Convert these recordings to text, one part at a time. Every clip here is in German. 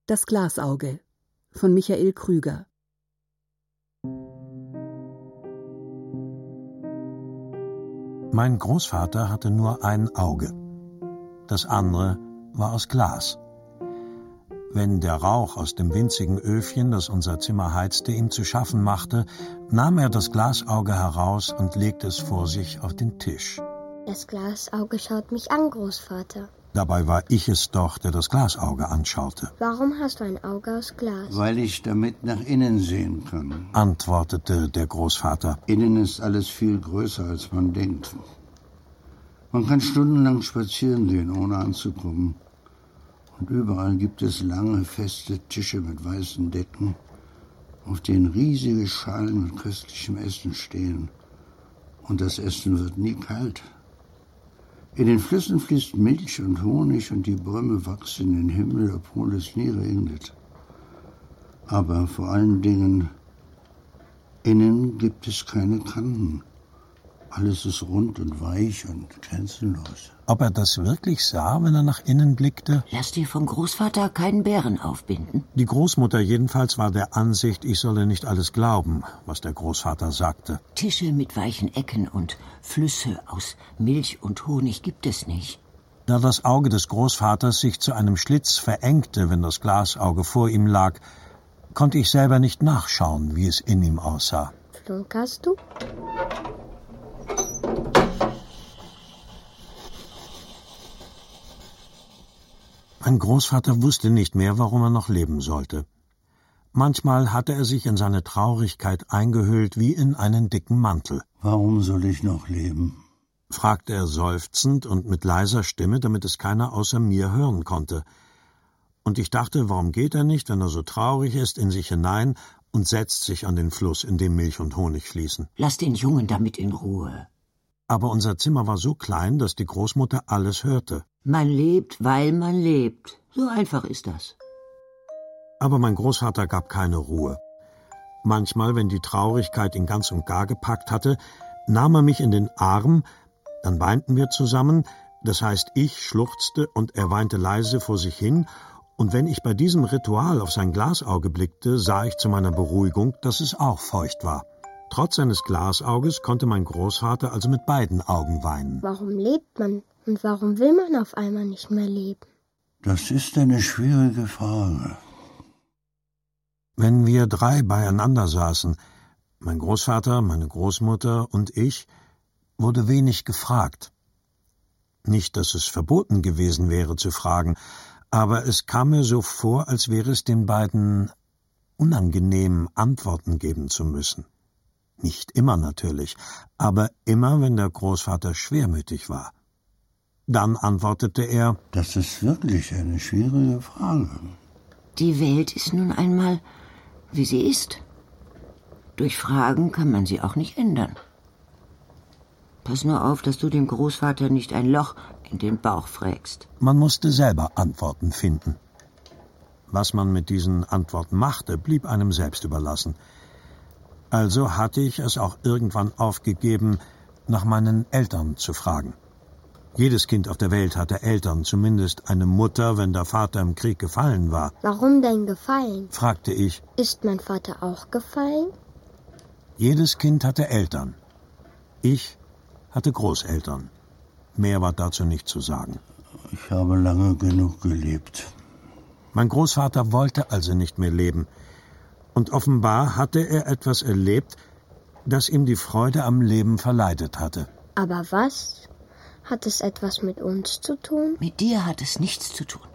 Das Glasauge von Michael Krüger. Mein Großvater hatte nur ein Auge. Das andere war aus Glas. Wenn der Rauch aus dem winzigen Öfchen, das unser Zimmer heizte, ihm zu schaffen machte, nahm er das Glasauge heraus und legte es vor sich auf den Tisch. Das Glasauge schaut mich an, Großvater. Dabei war ich es doch, der das Glasauge anschaute. Warum hast du ein Auge aus Glas? Weil ich damit nach innen sehen kann, antwortete der Großvater. Innen ist alles viel größer, als man denkt. Man kann stundenlang spazieren gehen, ohne anzukommen. Und überall gibt es lange, feste Tische mit weißen Decken, auf denen riesige Schalen mit köstlichem Essen stehen. Und das Essen wird nie kalt. In den Flüssen fließt Milch und Honig und die Bäume wachsen in den Himmel, obwohl es nie regnet. Aber vor allen Dingen, innen gibt es keine Kanten. Alles ist rund und weich und grenzenlos. Ob er das wirklich sah, wenn er nach innen blickte? Lass dir vom Großvater keinen Bären aufbinden. Die Großmutter jedenfalls war der Ansicht, ich solle nicht alles glauben, was der Großvater sagte. Tische mit weichen Ecken und Flüsse aus Milch und Honig gibt es nicht. Da das Auge des Großvaters sich zu einem Schlitz verengte, wenn das Glasauge vor ihm lag, konnte ich selber nicht nachschauen, wie es in ihm aussah. Flunkerst du? Mein Großvater wusste nicht mehr, warum er noch leben sollte. Manchmal hatte er sich in seine Traurigkeit eingehüllt wie in einen dicken Mantel. Warum soll ich noch leben? Fragte er seufzend und mit leiser Stimme, damit es keiner außer mir hören konnte. Und ich dachte, warum geht er nicht, wenn er so traurig ist, in sich hinein und setzt sich an den Fluss, in dem Milch und Honig fließen. Lass den Jungen damit in Ruhe. Aber unser Zimmer war so klein, dass die Großmutter alles hörte. Man lebt, weil man lebt. So einfach ist das. Aber mein Großvater gab keine Ruhe. Manchmal, wenn die Traurigkeit ihn ganz und gar gepackt hatte, nahm er mich in den Arm, dann weinten wir zusammen, das heißt, ich schluchzte und er weinte leise vor sich hin, und wenn ich bei diesem Ritual auf sein Glasauge blickte, sah ich zu meiner Beruhigung, dass es auch feucht war. Trotz seines Glasauges konnte mein Großvater also mit beiden Augen weinen. Warum lebt man und warum will man auf einmal nicht mehr leben? Das ist eine schwierige Frage. Wenn wir drei beieinander saßen, mein Großvater, meine Großmutter und ich, wurde wenig gefragt. Nicht, dass es verboten gewesen wäre zu fragen, aber es kam mir so vor, als wäre es den beiden unangenehm, Antworten geben zu müssen. Nicht immer natürlich, aber immer, wenn der Großvater schwermütig war. Dann antwortete er: Das ist wirklich eine schwierige Frage. Die Welt ist nun einmal, wie sie ist. Durch Fragen kann man sie auch nicht ändern. Pass nur auf, dass du dem Großvater nicht ein Loch in den Bauch frägst. Man musste selber Antworten finden. Was man mit diesen Antworten machte, blieb einem selbst überlassen. Also hatte ich es auch irgendwann aufgegeben, nach meinen Eltern zu fragen. Jedes Kind auf der Welt hatte Eltern, zumindest eine Mutter, wenn der Vater im Krieg gefallen war. Warum denn gefallen? Fragte ich. Ist mein Vater auch gefallen? Jedes Kind hatte Eltern. Ich hatte Großeltern. Mehr war dazu nicht zu sagen. Ich habe lange genug gelebt. Mein Großvater wollte also nicht mehr leben. Und offenbar hatte er etwas erlebt, das ihm die Freude am Leben verleidet hatte. Aber was? Hat es etwas mit uns zu tun? Mit dir hat es nichts zu tun.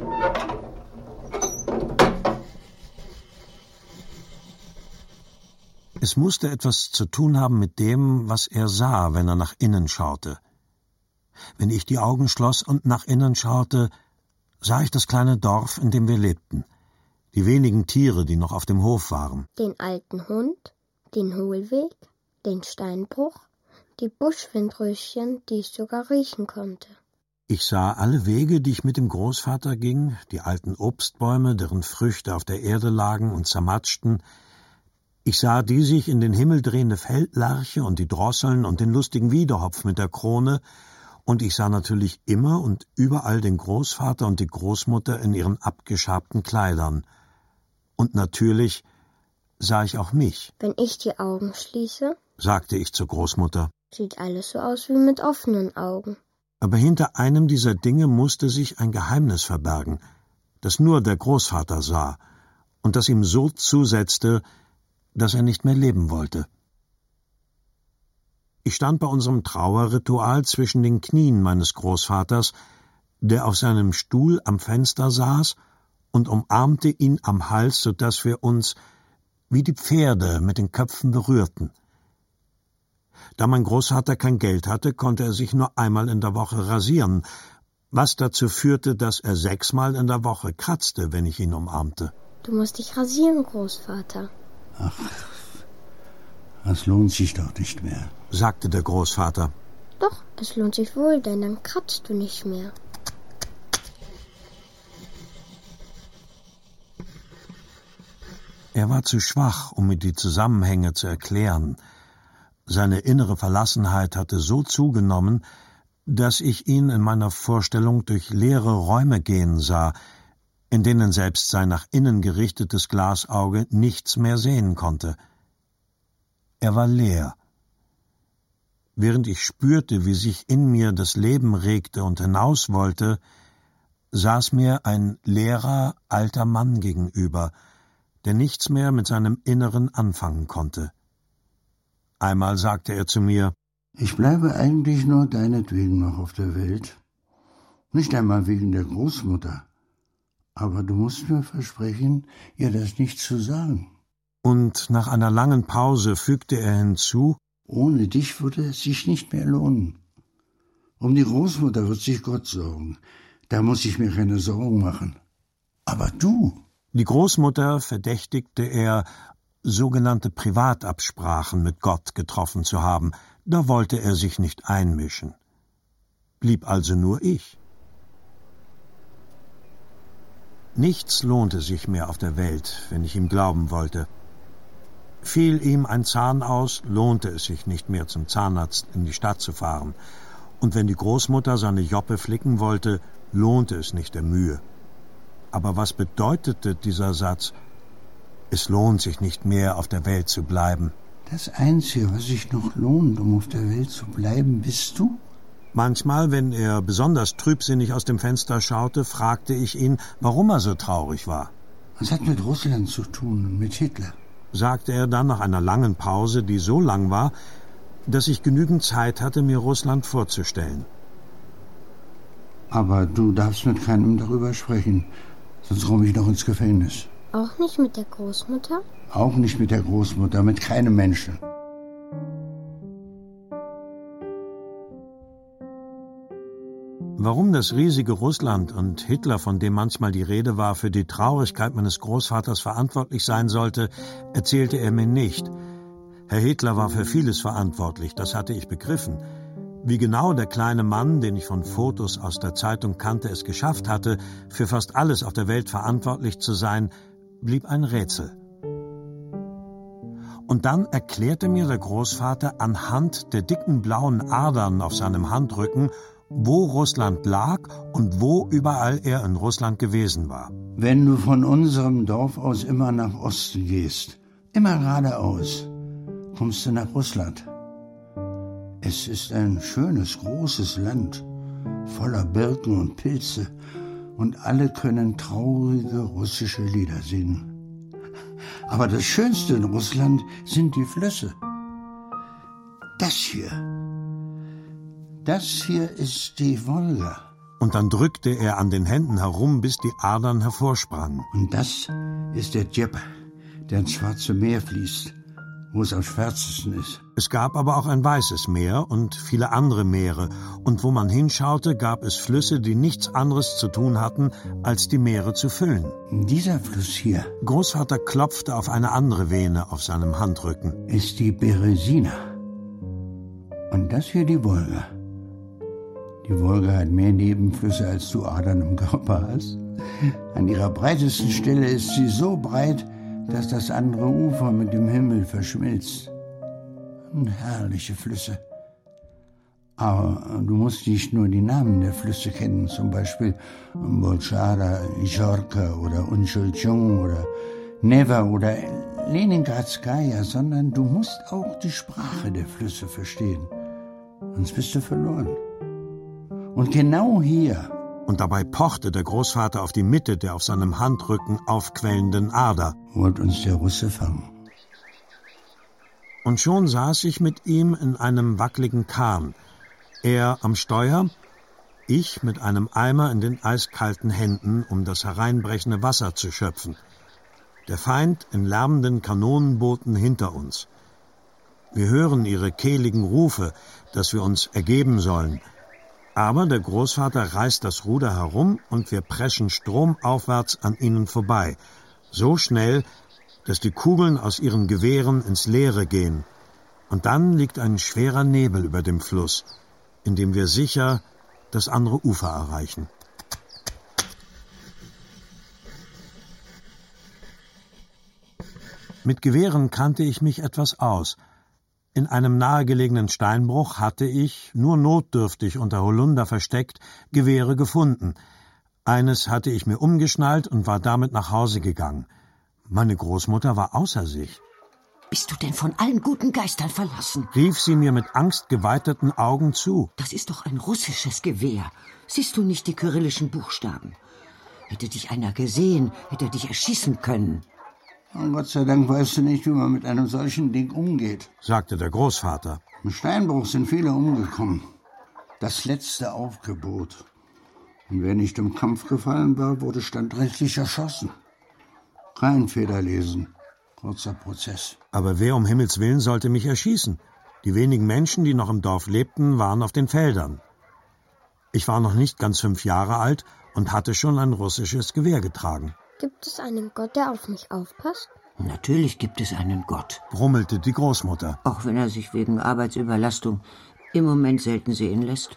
Es musste etwas zu tun haben mit dem, was er sah, wenn er nach innen schaute. Wenn ich die Augen schloss und nach innen schaute, sah ich das kleine Dorf, in dem wir lebten. Die wenigen Tiere, die noch auf dem Hof waren. Den alten Hund, den Hohlweg, den Steinbruch, die Buschwindröschen, die ich sogar riechen konnte. Ich sah alle Wege, die ich mit dem Großvater ging, die alten Obstbäume, deren Früchte auf der Erde lagen und zermatschten. Ich sah die sich in den Himmel drehende Feldlerche und die Drosseln und den lustigen Wiedehopf mit der Krone Und ich sah natürlich immer und überall den Großvater und die Großmutter in ihren abgeschabten Kleidern. Und natürlich sah ich auch mich. Wenn ich die Augen schließe, sagte ich zur Großmutter. Sieht alles so aus wie mit offenen Augen. Aber hinter einem dieser Dinge musste sich ein Geheimnis verbergen, das nur der Großvater sah und das ihm so zusetzte, dass er nicht mehr leben wollte. Ich stand bei unserem Trauerritual zwischen den Knien meines Großvaters, der auf seinem Stuhl am Fenster saß, und umarmte ihn am Hals, so dass wir uns wie die Pferde mit den Köpfen berührten. Da mein Großvater kein Geld hatte, konnte er sich nur einmal in der Woche rasieren, was dazu führte, dass er 6-mal in der Woche kratzte, wenn ich ihn umarmte. Du musst dich rasieren, Großvater. Ach, das lohnt sich doch nicht mehr, sagte der Großvater. Doch, es lohnt sich wohl, denn dann kratzt du nicht mehr. Er war zu schwach, um mir die Zusammenhänge zu erklären. Seine innere Verlassenheit hatte so zugenommen, dass ich ihn in meiner Vorstellung durch leere Räume gehen sah, in denen selbst sein nach innen gerichtetes Glasauge nichts mehr sehen konnte. Er war leer. Während ich spürte, wie sich in mir das Leben regte und hinaus wollte, saß mir ein leerer, alter Mann gegenüber, der nichts mehr mit seinem Inneren anfangen konnte. Einmal sagte er zu mir: Ich bleibe eigentlich nur deinetwegen noch auf der Welt. Nicht einmal wegen der Großmutter. Aber du musst mir versprechen, ihr das nicht zu sagen. Und nach einer langen Pause fügte er hinzu: Ohne dich würde es sich nicht mehr lohnen. Um die Großmutter wird sich Gott sorgen. Da muss ich mir keine Sorgen machen. Aber du? Die Großmutter verdächtigte er, sogenannte Privatabsprachen mit Gott getroffen zu haben. Da wollte er sich nicht einmischen. Blieb also nur ich. Nichts lohnte sich mehr auf der Welt, wenn ich ihm glauben wollte. Fiel ihm ein Zahn aus, lohnte es sich nicht mehr, zum Zahnarzt in die Stadt zu fahren. Und wenn die Großmutter seine Joppe flicken wollte, lohnte es nicht der Mühe. Aber was bedeutete dieser Satz? Es lohnt sich nicht mehr, auf der Welt zu bleiben. Das Einzige, was sich noch lohnt, um auf der Welt zu bleiben, bist du? Manchmal, wenn er besonders trübsinnig aus dem Fenster schaute, fragte ich ihn, warum er so traurig war. Was hat mit Russland zu tun und mit Hitler? Sagte er dann nach einer langen Pause, die so lang war, dass ich genügend Zeit hatte, mir Russland vorzustellen. Aber du darfst mit keinem darüber sprechen, sonst komme ich noch ins Gefängnis. Auch nicht mit der Großmutter? Auch nicht mit der Großmutter, mit keinem Menschen. Warum das riesige Russland und Hitler, von dem manchmal die Rede war, für die Traurigkeit meines Großvaters verantwortlich sein sollte, erzählte er mir nicht. Herr Hitler war für vieles verantwortlich, das hatte ich begriffen. Wie genau der kleine Mann, den ich von Fotos aus der Zeitung kannte, es geschafft hatte, für fast alles auf der Welt verantwortlich zu sein, blieb ein Rätsel. Und dann erklärte mir der Großvater anhand der dicken blauen Adern auf seinem Handrücken, wo Russland lag und wo überall er in Russland gewesen war. Wenn du von unserem Dorf aus immer nach Osten gehst, immer geradeaus, kommst du nach Russland. Es ist ein schönes, großes Land, voller Birken und Pilze, und alle können traurige russische Lieder singen. Aber das Schönste in Russland sind die Flüsse. Das hier ist die Wolga. Und dann drückte er an den Händen herum, bis die Adern hervorsprangen. Und das ist der Djeper, der ins Schwarze Meer fließt, wo es am schwärzesten ist. Es gab aber auch ein Weißes Meer und viele andere Meere. Und wo man hinschaute, gab es Flüsse, die nichts anderes zu tun hatten, als die Meere zu füllen. Dieser Fluss hier Großvater klopfte auf eine andere Vene auf seinem Handrücken. Ist die Beresina. Und das hier die Wolga. Die Wolga hat mehr Nebenflüsse, als du Adern im Körper hast. An ihrer breitesten Stelle ist sie so breit, dass das andere Ufer mit dem Himmel verschmilzt. Herrliche Flüsse. Aber du musst nicht nur die Namen der Flüsse kennen, zum Beispiel Bolchara, Jorka oder Unchulchung oder Neva oder Leningradskaya, sondern du musst auch die Sprache der Flüsse verstehen. Sonst bist du verloren. Und genau hier. Und dabei pochte der Großvater auf die Mitte der auf seinem Handrücken aufquellenden Ader. Wollte uns der Russe fangen. Und schon saß ich mit ihm in einem wackeligen Kahn. Er am Steuer, ich mit einem Eimer in den eiskalten Händen, um das hereinbrechende Wasser zu schöpfen. Der Feind in lärmenden Kanonenbooten hinter uns. Wir hören ihre kehligen Rufe, dass wir uns ergeben sollen. Aber der Großvater reißt das Ruder herum und wir preschen stromaufwärts an ihnen vorbei. So schnell, dass die Kugeln aus ihren Gewehren ins Leere gehen. Und dann liegt ein schwerer Nebel über dem Fluss, in dem wir sicher das andere Ufer erreichen. Mit Gewehren kannte ich mich etwas aus. In einem nahegelegenen Steinbruch hatte ich, nur notdürftig unter Holunder versteckt, Gewehre gefunden. Eines hatte ich mir umgeschnallt und war damit nach Hause gegangen. Meine Großmutter war außer sich. »Bist du denn von allen guten Geistern verlassen?« rief sie mir mit angstgeweiteten Augen zu. »Das ist doch ein russisches Gewehr. Siehst du nicht die kyrillischen Buchstaben? Hätte dich einer gesehen, hätte er dich erschießen können.« Und Gott sei Dank weißt du nicht, wie man mit einem solchen Ding umgeht, sagte der Großvater. Im Steinbruch sind viele umgekommen. Das letzte Aufgebot. Und wer nicht im Kampf gefallen war, wurde standrechtlich erschossen. Kein Federlesen. Kurzer Prozess. Aber wer um Himmels Willen sollte mich erschießen? Die wenigen Menschen, die noch im Dorf lebten, waren auf den Feldern. Ich war noch nicht ganz 5 Jahre alt und hatte schon ein russisches Gewehr getragen. Gibt es einen Gott, der auf mich aufpasst? Natürlich gibt es einen Gott, brummelte die Großmutter. Auch wenn er sich wegen Arbeitsüberlastung im Moment selten sehen lässt.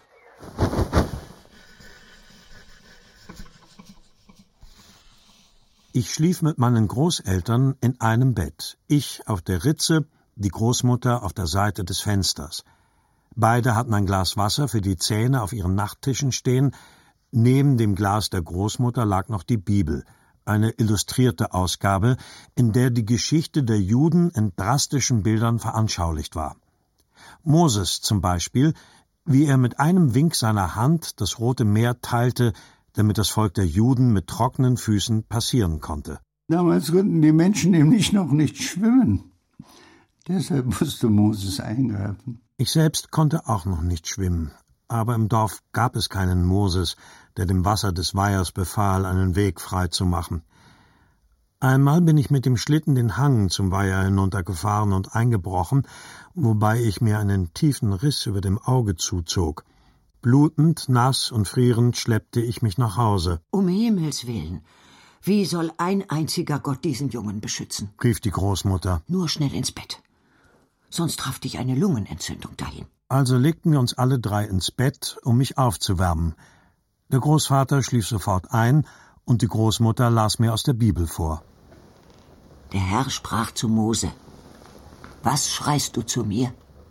Ich schlief mit meinen Großeltern in einem Bett. Ich auf der Ritze, die Großmutter auf der Seite des Fensters. Beide hatten ein Glas Wasser für die Zähne auf ihren Nachttischen stehen. Neben dem Glas der Großmutter lag noch die Bibel, eine illustrierte Ausgabe, in der die Geschichte der Juden in drastischen Bildern veranschaulicht war. Moses zum Beispiel, wie er mit einem Wink seiner Hand das Rote Meer teilte, damit das Volk der Juden mit trockenen Füßen passieren konnte. Damals konnten die Menschen nämlich noch nicht schwimmen. Deshalb musste Moses eingreifen. Ich selbst konnte auch noch nicht schwimmen, aber im Dorf gab es keinen Moses, der dem Wasser des Weihers befahl, einen Weg frei zu machen. Einmal bin ich mit dem Schlitten den Hang zum Weiher hinuntergefahren und eingebrochen, wobei ich mir einen tiefen Riss über dem Auge zuzog. Blutend, nass und frierend schleppte ich mich nach Hause. »Um Himmels Willen, wie soll ein einziger Gott diesen Jungen beschützen?« rief die Großmutter. »Nur schnell ins Bett, sonst traf dich eine Lungenentzündung dahin.« Also legten wir uns alle 3 ins Bett, um mich aufzuwärmen. Der Großvater schlief sofort ein und die Großmutter las mir aus der Bibel vor. Der Herr sprach zu Mose: »Was schreist du zu mir?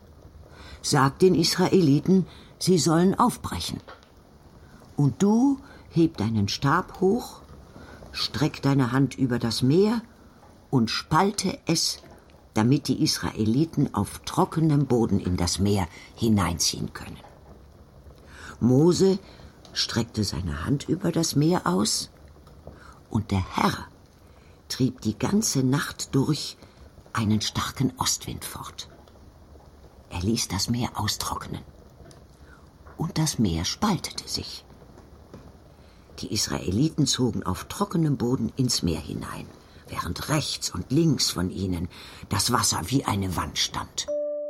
Sag den Israeliten, sie sollen aufbrechen. Und du heb deinen Stab hoch, streck deine Hand über das Meer und spalte es, damit die Israeliten auf trockenem Boden in das Meer hineinziehen können.« Mose streckte seine Hand über das Meer aus, und der Herr trieb die ganze Nacht durch einen starken Ostwind fort. Er ließ das Meer austrocknen, und das Meer spaltete sich. Die Israeliten zogen auf trockenem Boden ins Meer hinein, während rechts und links von ihnen das Wasser wie eine Wand stand.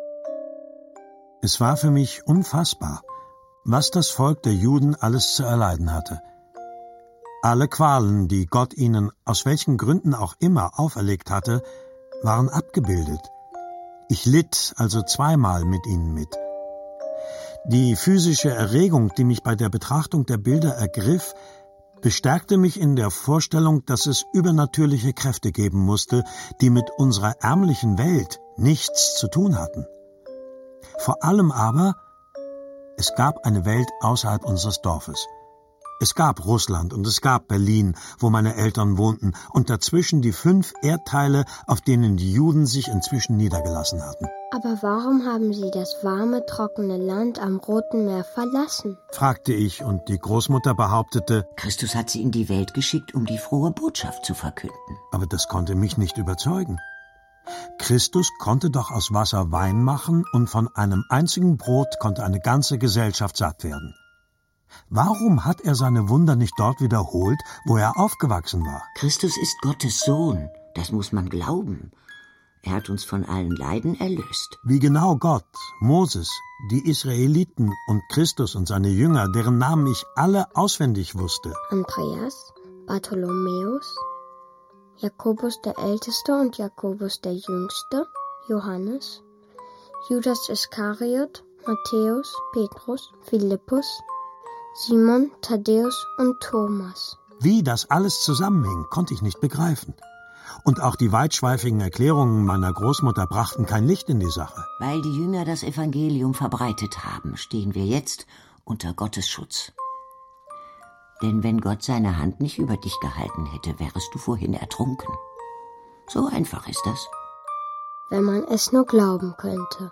Es war für mich unfassbar, was das Volk der Juden alles zu erleiden hatte. Alle Qualen, die Gott ihnen aus welchen Gründen auch immer auferlegt hatte, waren abgebildet. Ich litt also 2-mal mit ihnen mit. Die physische Erregung, die mich bei der Betrachtung der Bilder ergriff, bestärkte mich in der Vorstellung, dass es übernatürliche Kräfte geben musste, die mit unserer ärmlichen Welt nichts zu tun hatten. Vor allem aber, Es gab eine Welt außerhalb unseres Dorfes. Es gab Russland und es gab Berlin, wo meine Eltern wohnten, und dazwischen die 5 Erdteile, auf denen die Juden sich inzwischen niedergelassen hatten. Aber warum haben Sie das warme, trockene Land am Roten Meer verlassen? Fragte ich, und die Großmutter behauptete, Christus hat sie in die Welt geschickt, um die frohe Botschaft zu verkünden. aber das konnte mich nicht überzeugen. Christus konnte doch aus Wasser Wein machen, und von einem einzigen Brot konnte eine ganze Gesellschaft satt werden. Warum hat er seine Wunder nicht dort wiederholt, wo er aufgewachsen war? Christus ist Gottes Sohn, das muss man glauben. Er hat uns von allen Leiden erlöst. Wie genau Gott, Moses, die Israeliten und Christus und seine Jünger, deren Namen ich alle auswendig wusste. Andreas, Bartholomäus, Jakobus der Älteste und Jakobus der Jüngste, Johannes, Judas Iskariot, Matthäus, Petrus, Philippus, Simon, Thaddäus und Thomas. Wie das alles zusammenhing, konnte ich nicht begreifen. Und auch die weitschweifigen Erklärungen meiner Großmutter brachten kein Licht in die Sache. Weil die Jünger das Evangelium verbreitet haben, stehen wir jetzt unter Gottes Schutz. Denn wenn Gott seine Hand nicht über dich gehalten hätte, wärest du vorhin ertrunken. So einfach ist das. Wenn man es nur glauben könnte.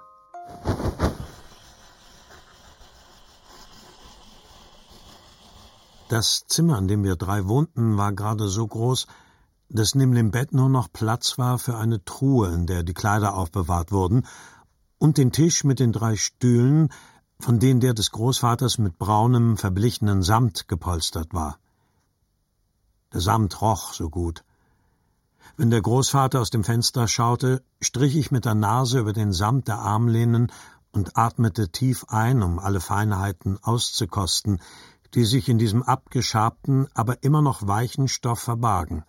Das Zimmer, in dem wir 3 wohnten, war gerade so groß, dass neben dem Bett nur noch Platz war für eine Truhe, in der die Kleider aufbewahrt wurden, und den Tisch mit den 3 Stühlen, von denen der des Großvaters mit braunem, verblichenen Samt gepolstert war. Der Samt roch so gut. Wenn der Großvater aus dem Fenster schaute, strich ich mit der Nase über den Samt der Armlehnen und atmete tief ein, um alle Feinheiten auszukosten, die sich in diesem abgeschabten, aber immer noch weichen Stoff verbargen.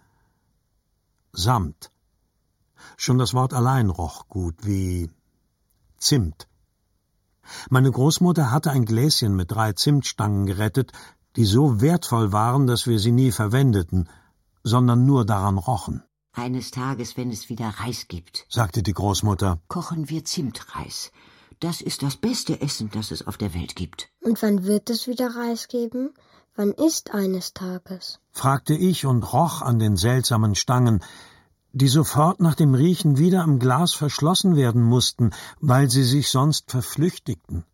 Samt. Schon das Wort allein roch gut, wie Zimt. Meine Großmutter hatte ein Gläschen mit 3 Zimtstangen gerettet, die so wertvoll waren, dass wir sie nie verwendeten, sondern nur daran rochen. Eines Tages, wenn es wieder Reis gibt, sagte die Großmutter, kochen wir Zimtreis. Das ist das beste Essen, das es auf der Welt gibt. Und wann wird es wieder Reis geben? Wann ist eines Tages? fragte ich und roch an den seltsamen Stangen, die sofort nach dem Riechen wieder im Glas verschlossen werden mussten, weil sie sich sonst verflüchtigten.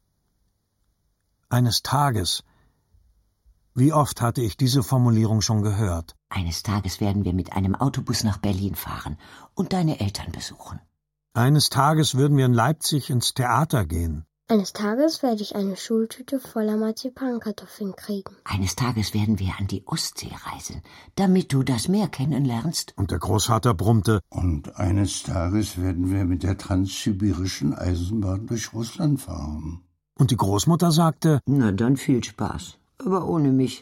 Eines Tages. Wie oft hatte ich diese Formulierung schon gehört? Eines Tages werden wir mit einem Autobus nach Berlin fahren und deine Eltern besuchen. Eines Tages würden wir in Leipzig ins Theater gehen. Eines Tages werde ich eine Schultüte voller Marzipankartoffeln kriegen. Eines Tages werden wir an die Ostsee reisen, damit du das Meer kennenlernst. Und der Großvater brummte, Und eines Tages werden wir mit der transsibirischen Eisenbahn durch Russland fahren. und die Großmutter sagte, Na dann viel Spaß, aber ohne mich.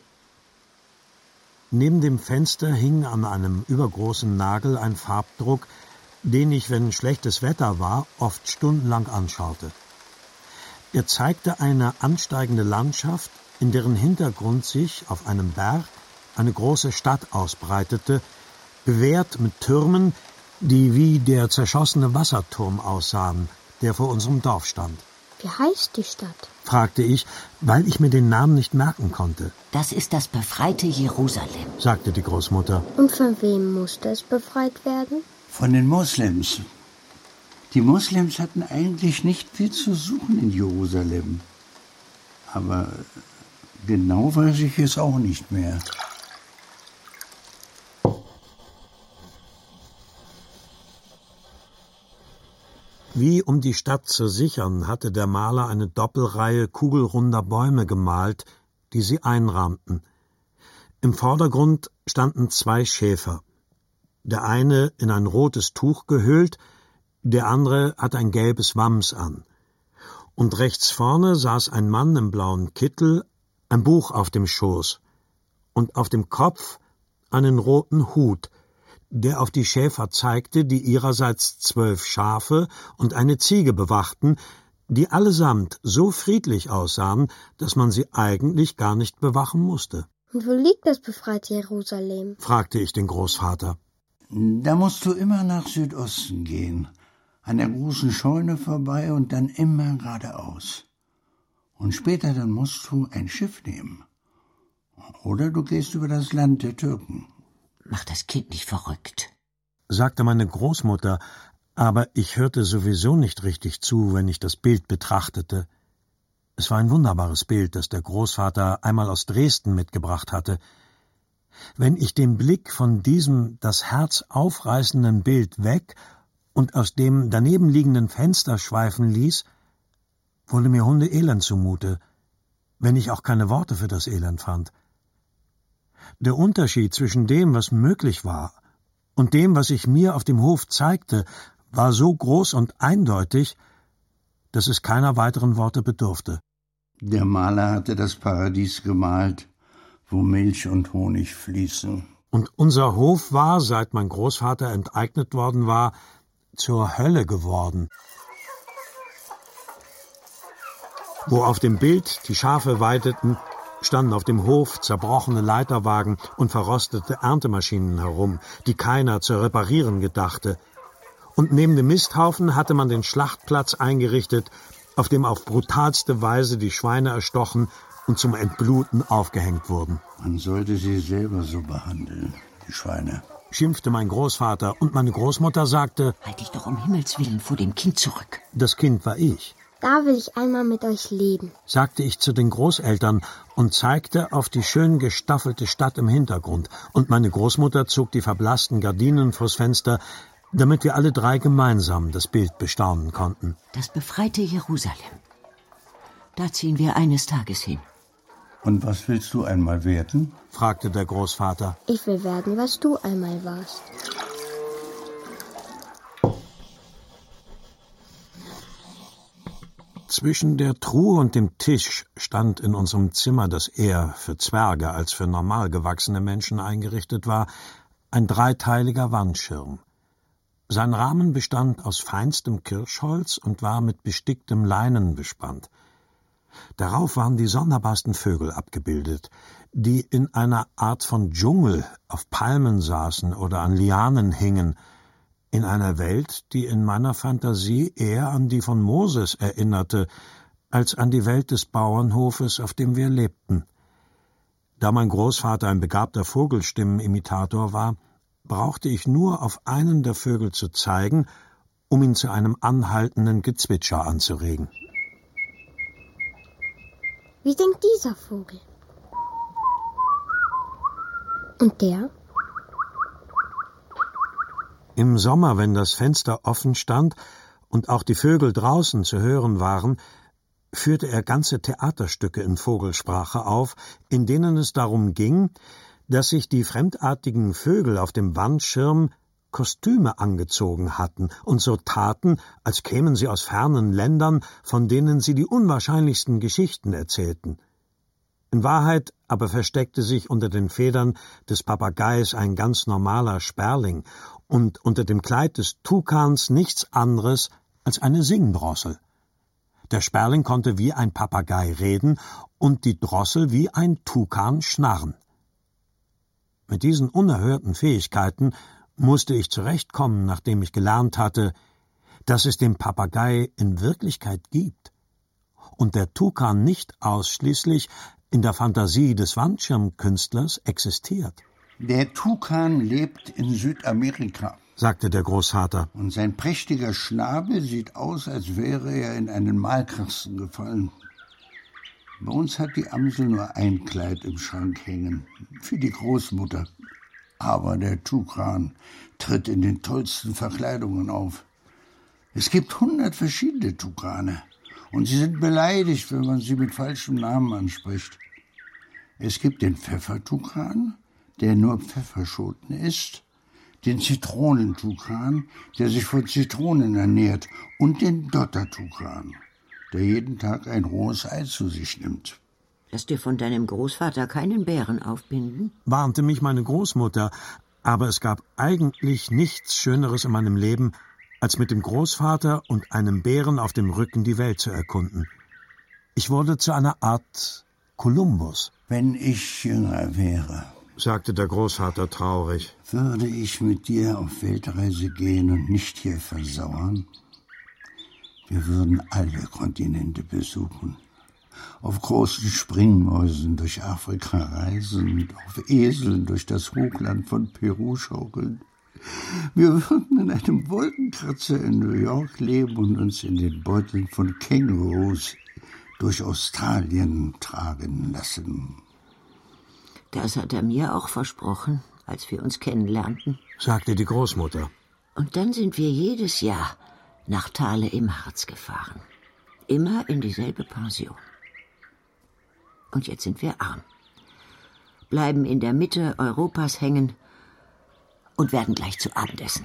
Neben dem Fenster hing an einem übergroßen Nagel ein Farbdruck, den ich, wenn schlechtes Wetter war, oft stundenlang anschaute. Er zeigte eine ansteigende Landschaft, in deren Hintergrund sich auf einem Berg eine große Stadt ausbreitete, bewehrt mit Türmen, die wie der zerschossene Wasserturm aussahen, der vor unserem Dorf stand. Wie heißt die Stadt? Fragte ich, weil ich mir den Namen nicht merken konnte. Das ist das befreite Jerusalem. Sagte die Großmutter. Und von wem musste es befreit werden? Von den Moslems. Die Moslems hatten eigentlich nicht viel zu suchen in Jerusalem. Aber genau weiß ich es auch nicht mehr. Wie um die Stadt zu sichern, hatte der Maler eine Doppelreihe kugelrunder Bäume gemalt, die sie einrahmten. Im Vordergrund standen 2 Schäfer. Der eine in ein rotes Tuch gehüllt, der andere hatte ein gelbes Wams an. Und rechts vorne saß ein Mann im blauen Kittel, ein Buch auf dem Schoß und auf dem Kopf einen roten Hut, der auf die Schäfer zeigte, die ihrerseits 12 Schafe und eine Ziege bewachten, die allesamt so friedlich aussahen, dass man sie eigentlich gar nicht bewachen musste. Und wo liegt das befreite Jerusalem? Fragte ich den Großvater. Da musst du immer nach Südosten gehen, an der großen Scheune vorbei und dann immer geradeaus. Und später dann musst du ein Schiff nehmen. Oder du gehst über das Land der Türken. Mach das Kind nicht verrückt, sagte meine Großmutter, aber ich hörte sowieso nicht richtig zu, wenn ich das Bild betrachtete. Es war ein wunderbares Bild, das der Großvater einmal aus Dresden mitgebracht hatte. Wenn ich den Blick von diesem das Herz aufreißenden Bild weg und aus dem daneben liegenden Fenster schweifen ließ, wurde mir hundeelend zumute, wenn ich auch keine Worte für das Elend fand. Der Unterschied zwischen dem, was möglich war, und dem, was sich mir auf dem Hof zeigte, war so groß und eindeutig, dass es keiner weiteren Worte bedurfte. Der Maler hatte das Paradies gemalt, wo Milch und Honig fließen. Und unser Hof war, seit mein Großvater enteignet worden war, zur Hölle geworden. Wo auf dem Bild die Schafe weideten, standen auf dem Hof zerbrochene Leiterwagen und verrostete Erntemaschinen herum, die keiner zu reparieren gedachte. Und neben dem Misthaufen hatte man den Schlachtplatz eingerichtet, auf dem auf brutalste Weise die Schweine erstochen und zum Entbluten aufgehängt wurden. Man sollte sie selber so behandeln, die Schweine, schimpfte mein Großvater, und meine Großmutter sagte: Halt dich doch um Himmels Willen vor dem Kind zurück. Das Kind war ich. Da will ich einmal mit euch leben, sagte ich zu den Großeltern und zeigte auf die schön gestaffelte Stadt im Hintergrund, und meine Großmutter zog die verblassten Gardinen vors Fenster, damit wir alle drei gemeinsam das Bild bestaunen konnten. Das befreite Jerusalem. Da ziehen wir eines Tages hin. Und was willst du einmal werden? fragte der Großvater. Ich will werden, was du einmal warst. Zwischen der Truhe und dem Tisch stand in unserem Zimmer, das eher für Zwerge als für normal gewachsene Menschen eingerichtet war, ein dreiteiliger Wandschirm. Sein Rahmen bestand aus feinstem Kirschholz und war mit besticktem Leinen bespannt. Darauf waren die sonderbarsten Vögel abgebildet, die in einer Art von Dschungel auf Palmen saßen oder an Lianen hingen, in einer Welt, die in meiner Fantasie eher an die von Moses erinnerte, als an die Welt des Bauernhofes, auf dem wir lebten. Da mein Großvater ein begabter Vogelstimmenimitator war, brauchte ich nur auf einen der Vögel zu zeigen, um ihn zu einem anhaltenden Gezwitscher anzuregen. Wie singt dieser Vogel? Und der? Im Sommer, wenn das Fenster offen stand und auch die Vögel draußen zu hören waren, führte er ganze Theaterstücke in Vogelsprache auf, in denen es darum ging, dass sich die fremdartigen Vögel auf dem Wandschirm Kostüme angezogen hatten und so taten, als kämen sie aus fernen Ländern, von denen sie die unwahrscheinlichsten Geschichten erzählten. In Wahrheit aber versteckte sich unter den Federn des Papageis ein ganz normaler Sperling und unter dem Kleid des Tukans nichts anderes als eine Singdrossel. Der Sperling konnte wie ein Papagei reden und die Drossel wie ein Tukan schnarren. Mit diesen unerhörten Fähigkeiten musste ich zurechtkommen, nachdem ich gelernt hatte, dass es den Papagei in Wirklichkeit gibt und der Tukan nicht ausschließlich in der Fantasie des Wandschirmkünstlers existiert. Der Tukan lebt in Südamerika, sagte der Großvater. Und sein prächtiger Schnabel sieht aus, als wäre er in einen Malkasten gefallen. Bei uns hat die Amsel nur ein Kleid im Schrank hängen, für die Großmutter. Aber der Tukan tritt in den tollsten Verkleidungen auf. Es gibt 100 verschiedene Tukane, und sie sind beleidigt, wenn man sie mit falschem Namen anspricht. Es gibt den Pfeffertukan, der nur Pfefferschoten isst, den Zitronentukan, der sich von Zitronen ernährt, und den Dottertukan, der jeden Tag ein rohes Ei zu sich nimmt. Lass dir von deinem Großvater keinen Bären aufbinden, warnte mich meine Großmutter, aber es gab eigentlich nichts Schöneres in meinem Leben, als mit dem Großvater und einem Bären auf dem Rücken die Welt zu erkunden. Ich wurde zu einer Art Kolumbus. Wenn ich jünger wäre, sagte der Großvater traurig, würde ich mit dir auf Weltreise gehen und nicht hier versauern. Wir würden alle Kontinente besuchen. auf großen Springmäusen durch Afrika reisen und auf Eseln durch das Hochland von Peru schaukeln. Wir würden in einem Wolkenkratzer in New York leben und uns in den Beuteln von Kängurus durch Australien tragen lassen. Das hat er mir auch versprochen, als wir uns kennenlernten, sagte die Großmutter. Und dann sind wir jedes Jahr nach Thale im Harz gefahren. Immer in dieselbe Pension. Und jetzt sind wir arm. Bleiben in der Mitte Europas hängen und werden gleich zu Abend essen.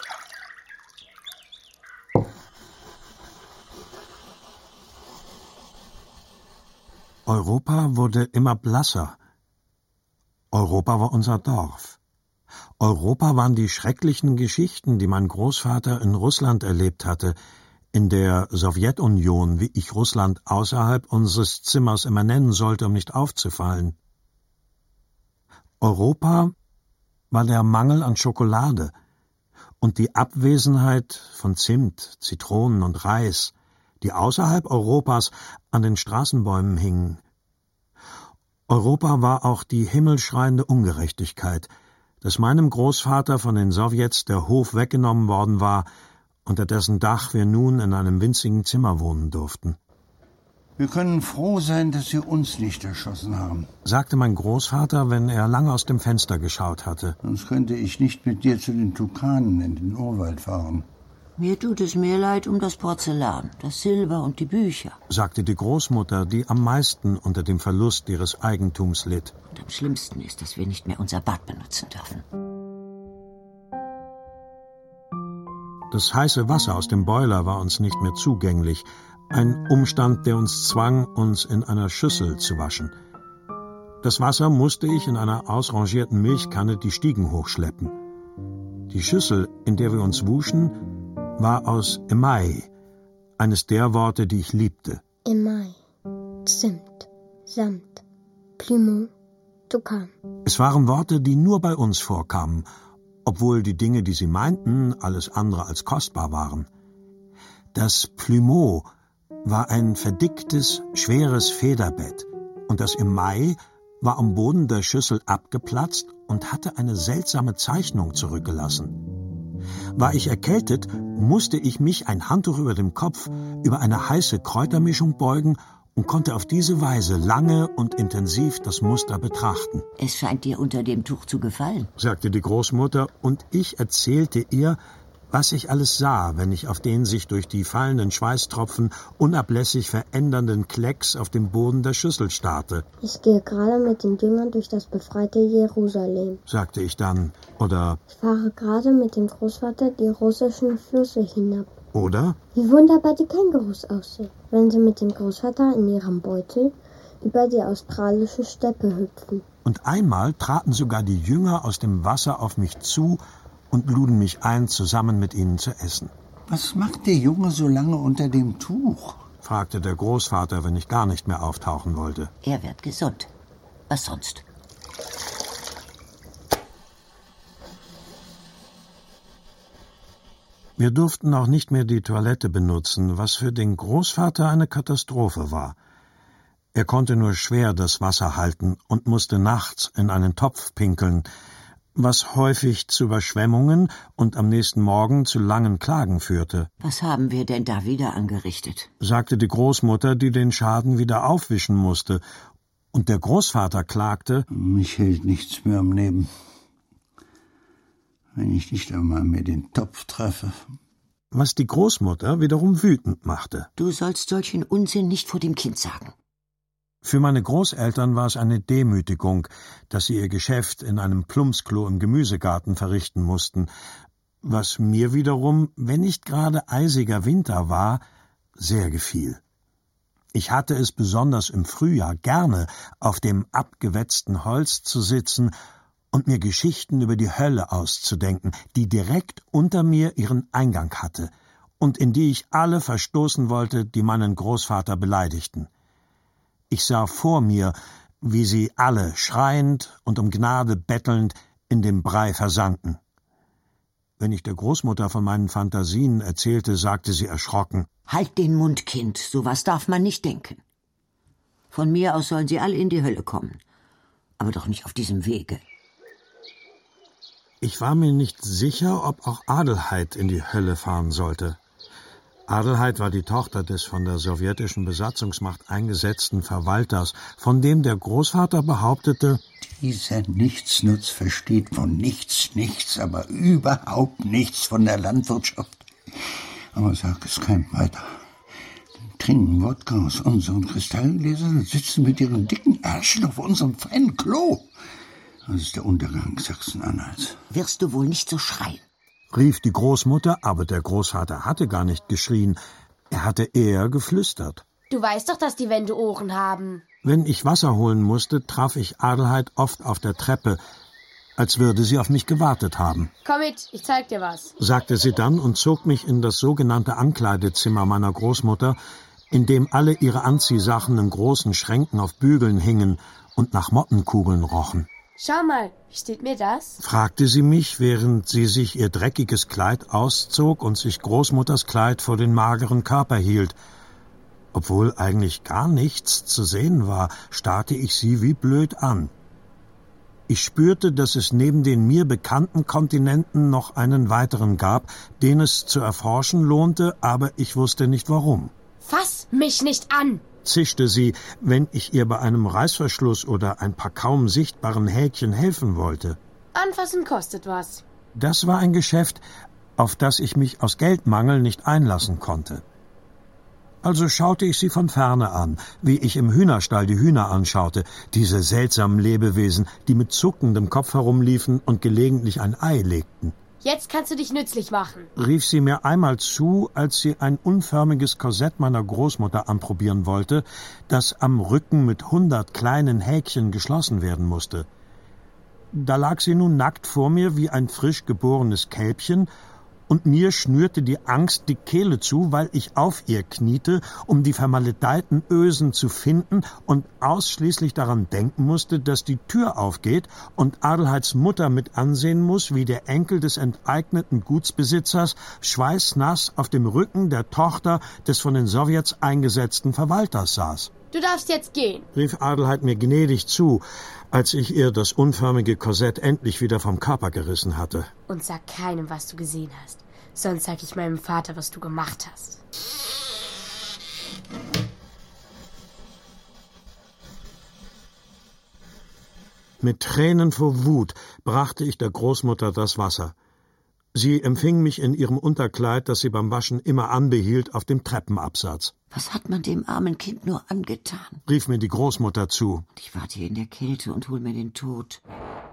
Europa wurde immer blasser. Europa war unser Dorf. Europa waren die schrecklichen Geschichten, die mein Großvater in Russland erlebt hatte, in der Sowjetunion, wie ich Russland außerhalb unseres Zimmers immer nennen sollte, um nicht aufzufallen. Europa war der Mangel an Schokolade und die Abwesenheit von Zimt, Zitronen und Reis, die außerhalb Europas an den Straßenbäumen hingen. Europa war auch die himmelschreiende Ungerechtigkeit, dass meinem Großvater von den Sowjets der Hof weggenommen worden war, unter dessen Dach wir nun in einem winzigen Zimmer wohnen durften. Wir können froh sein, dass Sie uns nicht erschossen haben, sagte mein Großvater, wenn er lange aus dem Fenster geschaut hatte. Sonst könnte ich nicht mit dir zu den Tukanen in den Urwald fahren. Mir tut es mehr leid um das Porzellan, das Silber und die Bücher, sagte die Großmutter, die am meisten unter dem Verlust ihres Eigentums litt. Und am schlimmsten ist, dass wir nicht mehr unser Bad benutzen dürfen. Das heiße Wasser aus dem Boiler war uns nicht mehr zugänglich, ein Umstand, der uns zwang, uns in einer Schüssel zu waschen. Das Wasser musste ich in einer ausrangierten Milchkanne die Stiegen hochschleppen. Die Schüssel, in der wir uns wuschen, war aus Emai, eines der Worte, die ich liebte. Emai, Zimt, Samt, Plumeau, Tukan. Es waren Worte, die nur bei uns vorkamen, obwohl die Dinge, die sie meinten, alles andere als kostbar waren. Das Plumeau war ein verdicktes, schweres Federbett, und das Emai war am Boden der Schüssel abgeplatzt und hatte eine seltsame Zeichnung zurückgelassen. War ich erkältet, musste ich mich, ein Handtuch über dem Kopf, über eine heiße Kräutermischung beugen und konnte auf diese Weise lange und intensiv das Muster betrachten. Es scheint dir unter dem Tuch zu gefallen, sagte die Großmutter, und ich erzählte ihr, was ich alles sah, wenn ich auf den sich durch die fallenden Schweißtropfen unablässig verändernden Klecks auf dem Boden der Schüssel starrte. Ich gehe gerade mit den Jüngern durch das befreite Jerusalem, sagte ich dann, oder ich fahre gerade mit dem Großvater die russischen Flüsse hinab. Oder? Wie wunderbar die Kängurus aussehen, wenn sie mit dem Großvater in ihrem Beutel über die australische Steppe hüpfen. Und einmal traten sogar die Jünger aus dem Wasser auf mich zu und luden mich ein, zusammen mit ihnen zu essen. Was macht der Junge so lange unter dem Tuch? Fragte der Großvater, wenn ich gar nicht mehr auftauchen wollte. Er wird gesund. Was sonst? Wir durften auch nicht mehr die Toilette benutzen, was für den Großvater eine Katastrophe war. Er konnte nur schwer das Wasser halten und musste nachts in einen Topf pinkeln, was häufig zu Überschwemmungen und am nächsten Morgen zu langen Klagen führte. Was haben wir denn da wieder angerichtet? Sagte die Großmutter, die den Schaden wieder aufwischen musste. Und der Großvater klagte: Mich hält nichts mehr am Leben. Wenn ich nicht einmal mehr den Topf treffe. Was die Großmutter wiederum wütend machte. Du sollst solchen Unsinn nicht vor dem Kind sagen. Für meine Großeltern war es eine Demütigung, dass sie ihr Geschäft in einem Plumpsklo im Gemüsegarten verrichten mussten, was mir wiederum, wenn nicht gerade eisiger Winter war, sehr gefiel. Ich hatte es besonders im Frühjahr gerne, auf dem abgewetzten Holz zu sitzen und mir Geschichten über die Hölle auszudenken, die direkt unter mir ihren Eingang hatte und in die ich alle verstoßen wollte, die meinen Großvater beleidigten. Ich sah vor mir, wie sie alle schreiend und um Gnade bettelnd in dem Brei versanken. Wenn ich der Großmutter von meinen Fantasien erzählte, sagte sie erschrocken: Halt den Mund, Kind, sowas darf man nicht denken. Von mir aus sollen sie alle in die Hölle kommen. Aber doch nicht auf diesem Wege. Ich war mir nicht sicher, ob auch Adelheid in die Hölle fahren sollte. Adelheid war die Tochter des von der sowjetischen Besatzungsmacht eingesetzten Verwalters, von dem der Großvater behauptete, dieser Nichtsnutz versteht von nichts, aber überhaupt nichts von der Landwirtschaft. Aber sag es keinem weiter. Trinken Wodka aus unseren Kristallgläsern und sitzen mit ihren dicken Ärschen auf unserem feinen Klo. Das ist der Untergang Sachsen-Anhalts. Wirst du wohl nicht so schreien? Rief die Großmutter, aber der Großvater hatte gar nicht geschrien. Er hatte eher geflüstert. Du weißt doch, dass die Wände Ohren haben. Wenn ich Wasser holen musste, traf ich Adelheid oft auf der Treppe, als würde sie auf mich gewartet haben. Komm mit, ich zeig dir was, sagte sie dann und zog mich in das sogenannte Ankleidezimmer meiner Großmutter, in dem alle ihre Anziehsachen in großen Schränken auf Bügeln hingen und nach Mottenkugeln rochen. Schau mal, wie steht mir das? Fragte sie mich, während sie sich ihr dreckiges Kleid auszog und sich Großmutters Kleid vor den mageren Körper hielt. Obwohl eigentlich gar nichts zu sehen war, starrte ich sie wie blöd an. Ich spürte, dass es neben den mir bekannten Kontinenten noch einen weiteren gab, den es zu erforschen lohnte, aber ich wusste nicht warum. Fass mich nicht an! Zischte sie, wenn ich ihr bei einem Reißverschluss oder ein paar kaum sichtbaren Häkchen helfen wollte. Anfassen kostet was. Das war ein Geschäft, auf das ich mich aus Geldmangel nicht einlassen konnte. Also schaute ich sie von ferne an, wie ich im Hühnerstall die Hühner anschaute, diese seltsamen Lebewesen, die mit zuckendem Kopf herumliefen und gelegentlich ein Ei legten. Jetzt kannst du dich nützlich machen, rief sie mir einmal zu, als sie ein unförmiges Korsett meiner Großmutter anprobieren wollte, das am Rücken mit 100 kleinen Häkchen geschlossen werden musste. Da lag sie nun nackt vor mir wie ein frisch geborenes Kälbchen, und mir schnürte die Angst die Kehle zu, weil ich auf ihr kniete, um die vermaledeiten Ösen zu finden und ausschließlich daran denken musste, dass die Tür aufgeht und Adelheids Mutter mit ansehen muss, wie der Enkel des enteigneten Gutsbesitzers schweißnass auf dem Rücken der Tochter des von den Sowjets eingesetzten Verwalters saß. Du darfst jetzt gehen, rief Adelheid mir gnädig zu, als ich ihr das unförmige Korsett endlich wieder vom Körper gerissen hatte. Und sag keinem, was du gesehen hast. Sonst sag ich meinem Vater, was du gemacht hast. Mit Tränen vor Wut brachte ich der Großmutter das Wasser. Sie empfing mich in ihrem Unterkleid, das sie beim Waschen immer anbehielt, auf dem Treppenabsatz. Was hat man dem armen Kind nur angetan? Rief mir die Großmutter zu. Ich warte hier in der Kälte und hol mir den Tod.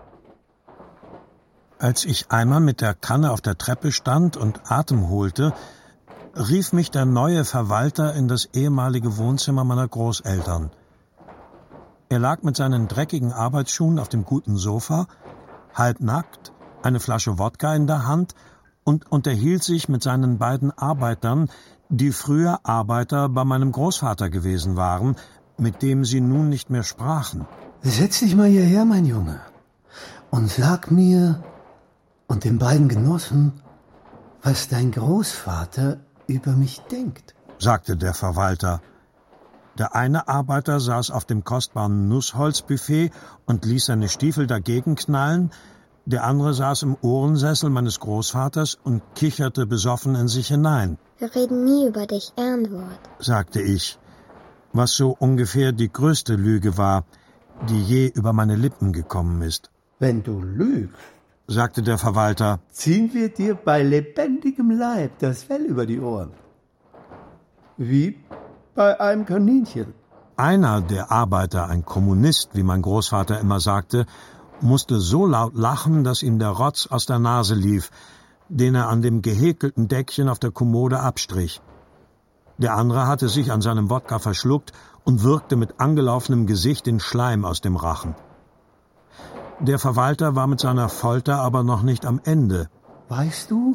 Als ich einmal mit der Kanne auf der Treppe stand und Atem holte, rief mich der neue Verwalter in das ehemalige Wohnzimmer meiner Großeltern. Er lag mit seinen dreckigen Arbeitsschuhen auf dem guten Sofa, halbnackt, eine Flasche Wodka in der Hand und unterhielt sich mit seinen beiden Arbeitern, die früher Arbeiter bei meinem Großvater gewesen waren, mit dem sie nun nicht mehr sprachen. Setz dich mal hierher, mein Junge, und sag mir und den beiden Genossen, was dein Großvater über mich denkt, sagte der Verwalter. Der eine Arbeiter saß auf dem kostbaren Nussholzbuffet und ließ seine Stiefel dagegen knallen, der andere saß im Ohrensessel meines Großvaters und kicherte besoffen in sich hinein. Wir reden nie über dich, Ehrenwort, sagte ich, was so ungefähr die größte Lüge war, die je über meine Lippen gekommen ist. Wenn du lügst, sagte der Verwalter, ziehen wir dir bei lebendigem Leib das Fell über die Ohren. Wie bei einem Kaninchen. Einer der Arbeiter, ein Kommunist, wie mein Großvater immer sagte, musste so laut lachen, dass ihm der Rotz aus der Nase lief, den er an dem gehäkelten Deckchen auf der Kommode abstrich. Der andere hatte sich an seinem Wodka verschluckt und würgte mit angelaufenem Gesicht den Schleim aus dem Rachen. Der Verwalter war mit seiner Folter aber noch nicht am Ende. Weißt du,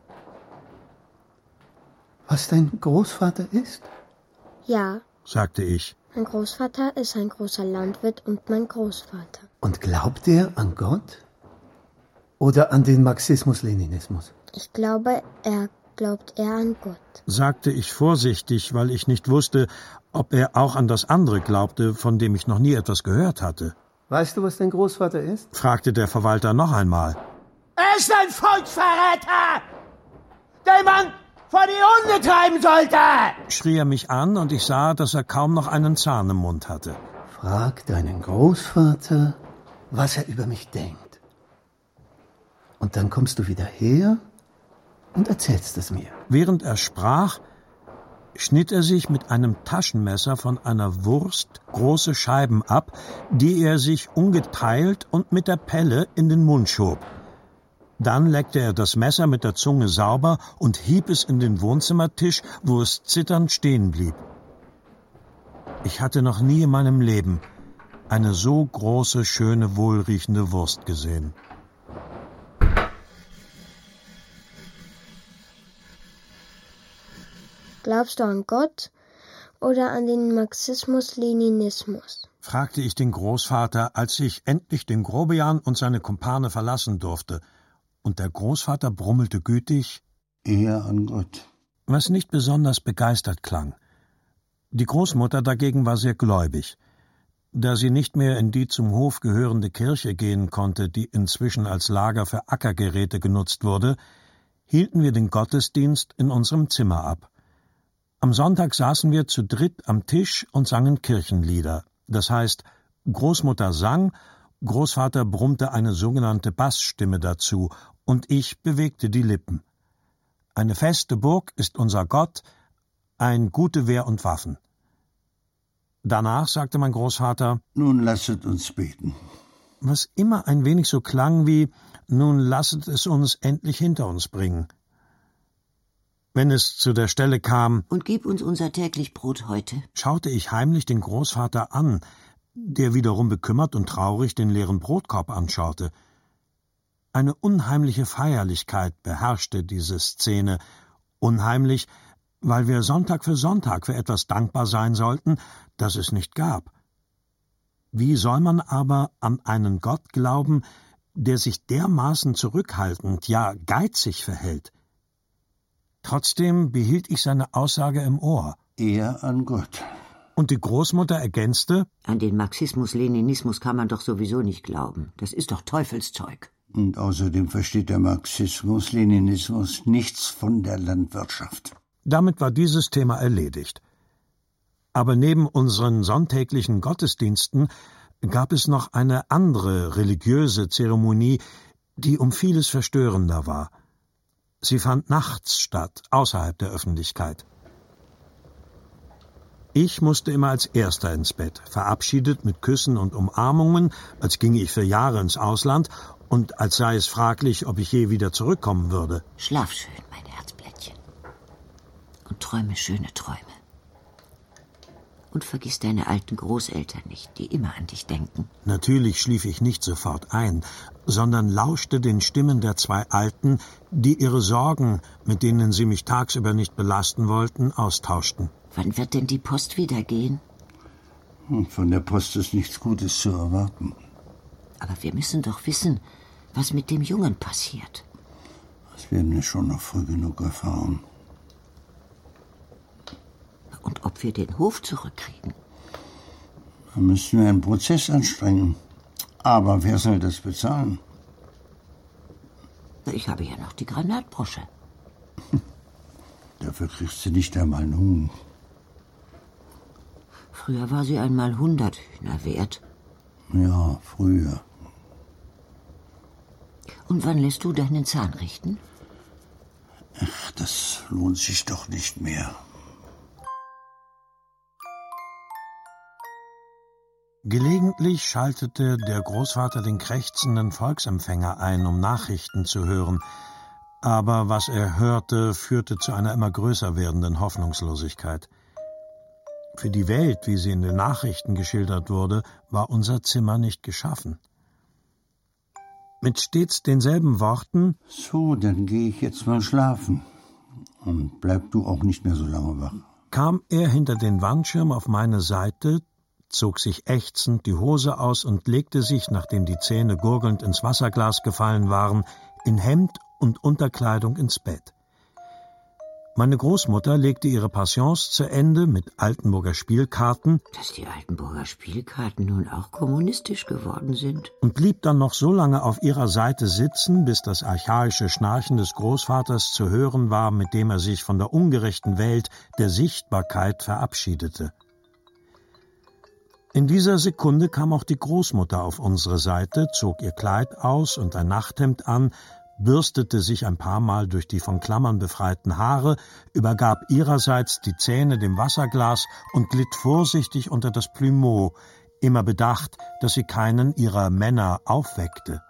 was dein Großvater ist? Ja, sagte ich. Mein Großvater ist ein großer Landwirt und mein Großvater. Und glaubt er an Gott? Oder an den Marxismus-Leninismus? Ich glaube, er glaubt eher an Gott, sagte ich vorsichtig, weil ich nicht wusste, ob er auch an das andere glaubte, von dem ich noch nie etwas gehört hatte. Weißt du, was dein Großvater ist? Fragte der Verwalter noch einmal. Er ist ein Volksverräter, den man vor die Hunde treiben sollte! Schrie er mich an, und ich sah, dass er kaum noch einen Zahn im Mund hatte. Frag deinen Großvater, was er über mich denkt. Und dann kommst du wieder her und erzählst es mir. Während er sprach, schnitt er sich mit einem Taschenmesser von einer Wurst große Scheiben ab, die er sich ungeteilt und mit der Pelle in den Mund schob. Dann leckte er das Messer mit der Zunge sauber und hieb es in den Wohnzimmertisch, wo es zitternd stehen blieb. Ich hatte noch nie in meinem Leben eine so große, schöne, wohlriechende Wurst gesehen. Glaubst du an Gott oder an den Marxismus-Leninismus? Fragte ich den Großvater, als ich endlich den Grobian und seine Kumpane verlassen durfte. Und der Großvater brummelte gütig: Eher an Gott. Was nicht besonders begeistert klang. Die Großmutter dagegen war sehr gläubig. Da sie nicht mehr in die zum Hof gehörende Kirche gehen konnte, die inzwischen als Lager für Ackergeräte genutzt wurde, hielten wir den Gottesdienst in unserem Zimmer ab. Am Sonntag saßen wir zu dritt am Tisch und sangen Kirchenlieder. Das heißt, Großmutter sang, Großvater brummte eine sogenannte Bassstimme dazu, und ich bewegte die Lippen. Eine feste Burg ist unser Gott, ein gute Wehr und Waffen. Danach sagte mein Großvater: Nun lasset uns beten. Was immer ein wenig so klang wie: Nun lasset es uns endlich hinter uns bringen. Wenn es zu der Stelle kam: Und gib uns unser täglich Brot heute, schaute ich heimlich den Großvater an, der wiederum bekümmert und traurig den leeren Brotkorb anschaute. Eine unheimliche Feierlichkeit beherrschte diese Szene, unheimlich, weil wir Sonntag für etwas dankbar sein sollten, das es nicht gab. Wie soll man aber an einen Gott glauben, der sich dermaßen zurückhaltend, ja geizig verhält? Trotzdem behielt ich seine Aussage im Ohr. Eher an Gott. Und die Großmutter ergänzte: An den Marxismus-Leninismus kann man doch sowieso nicht glauben. Das ist doch Teufelszeug. Und außerdem versteht der Marxismus-Leninismus nichts von der Landwirtschaft. Damit war dieses Thema erledigt. Aber neben unseren sonntäglichen Gottesdiensten gab es noch eine andere religiöse Zeremonie, die um vieles verstörender war. Sie fand nachts statt, außerhalb der Öffentlichkeit. Ich musste immer als Erster ins Bett, verabschiedet mit Küssen und Umarmungen, als ginge ich für Jahre ins Ausland und als sei es fraglich, ob ich je wieder zurückkommen würde. Schlaf schön, mein Herzblättchen. Und träume schöne Träume. Und vergiss deine alten Großeltern nicht, die immer an dich denken. Natürlich schlief ich nicht sofort ein, sondern lauschte den Stimmen der zwei Alten, die ihre Sorgen, mit denen sie mich tagsüber nicht belasten wollten, austauschten. Wann wird denn die Post wieder gehen? Von der Post ist nichts Gutes zu erwarten. Aber wir müssen doch wissen, was mit dem Jungen passiert. Das werden wir schon noch früh genug erfahren. Und ob wir den Hof zurückkriegen? Da müssen wir einen Prozess anstrengen. Aber wer soll das bezahlen? Ich habe ja noch die Granatbrosche. Dafür kriegst du nicht einmal einen Huhn. Früher war sie einmal 100 Hühner wert. Ja, früher. Und wann lässt du deinen Zahn richten? Ach, das lohnt sich doch nicht mehr. Gelegentlich schaltete der Großvater den krächzenden Volksempfänger ein, um Nachrichten zu hören. Aber was er hörte, führte zu einer immer größer werdenden Hoffnungslosigkeit. Für die Welt, wie sie in den Nachrichten geschildert wurde, war unser Zimmer nicht geschaffen. Mit stets denselben Worten: So, dann gehe ich jetzt mal schlafen. Und bleib du auch nicht mehr so lange wach. Kam er hinter den Wandschirm auf meine Seite, zog sich ächzend die Hose aus und legte sich, nachdem die Zähne gurgelnd ins Wasserglas gefallen waren, in Hemd und Unterkleidung ins Bett. Meine Großmutter legte ihre Passions zu Ende mit Altenburger Spielkarten. Dass die Altenburger Spielkarten nun auch kommunistisch geworden sind. Und blieb dann noch so lange auf ihrer Seite sitzen, bis das archaische Schnarchen des Großvaters zu hören war, mit dem er sich von der ungerechten Welt der Sichtbarkeit verabschiedete. In dieser Sekunde kam auch die Großmutter auf unsere Seite, zog ihr Kleid aus und ein Nachthemd an, bürstete sich ein paar Mal durch die von Klammern befreiten Haare, übergab ihrerseits die Zähne dem Wasserglas und glitt vorsichtig unter das Plumeau, immer bedacht, dass sie keinen ihrer Männer aufweckte.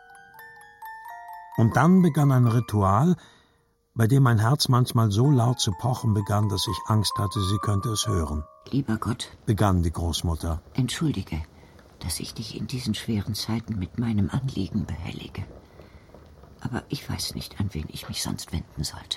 Und dann begann ein Ritual, bei dem mein Herz manchmal so laut zu pochen begann, dass ich Angst hatte, sie könnte es hören. Lieber Gott, begann die Großmutter, entschuldige, dass ich dich in diesen schweren Zeiten mit meinem Anliegen behellige. Aber ich weiß nicht, an wen ich mich sonst wenden sollte.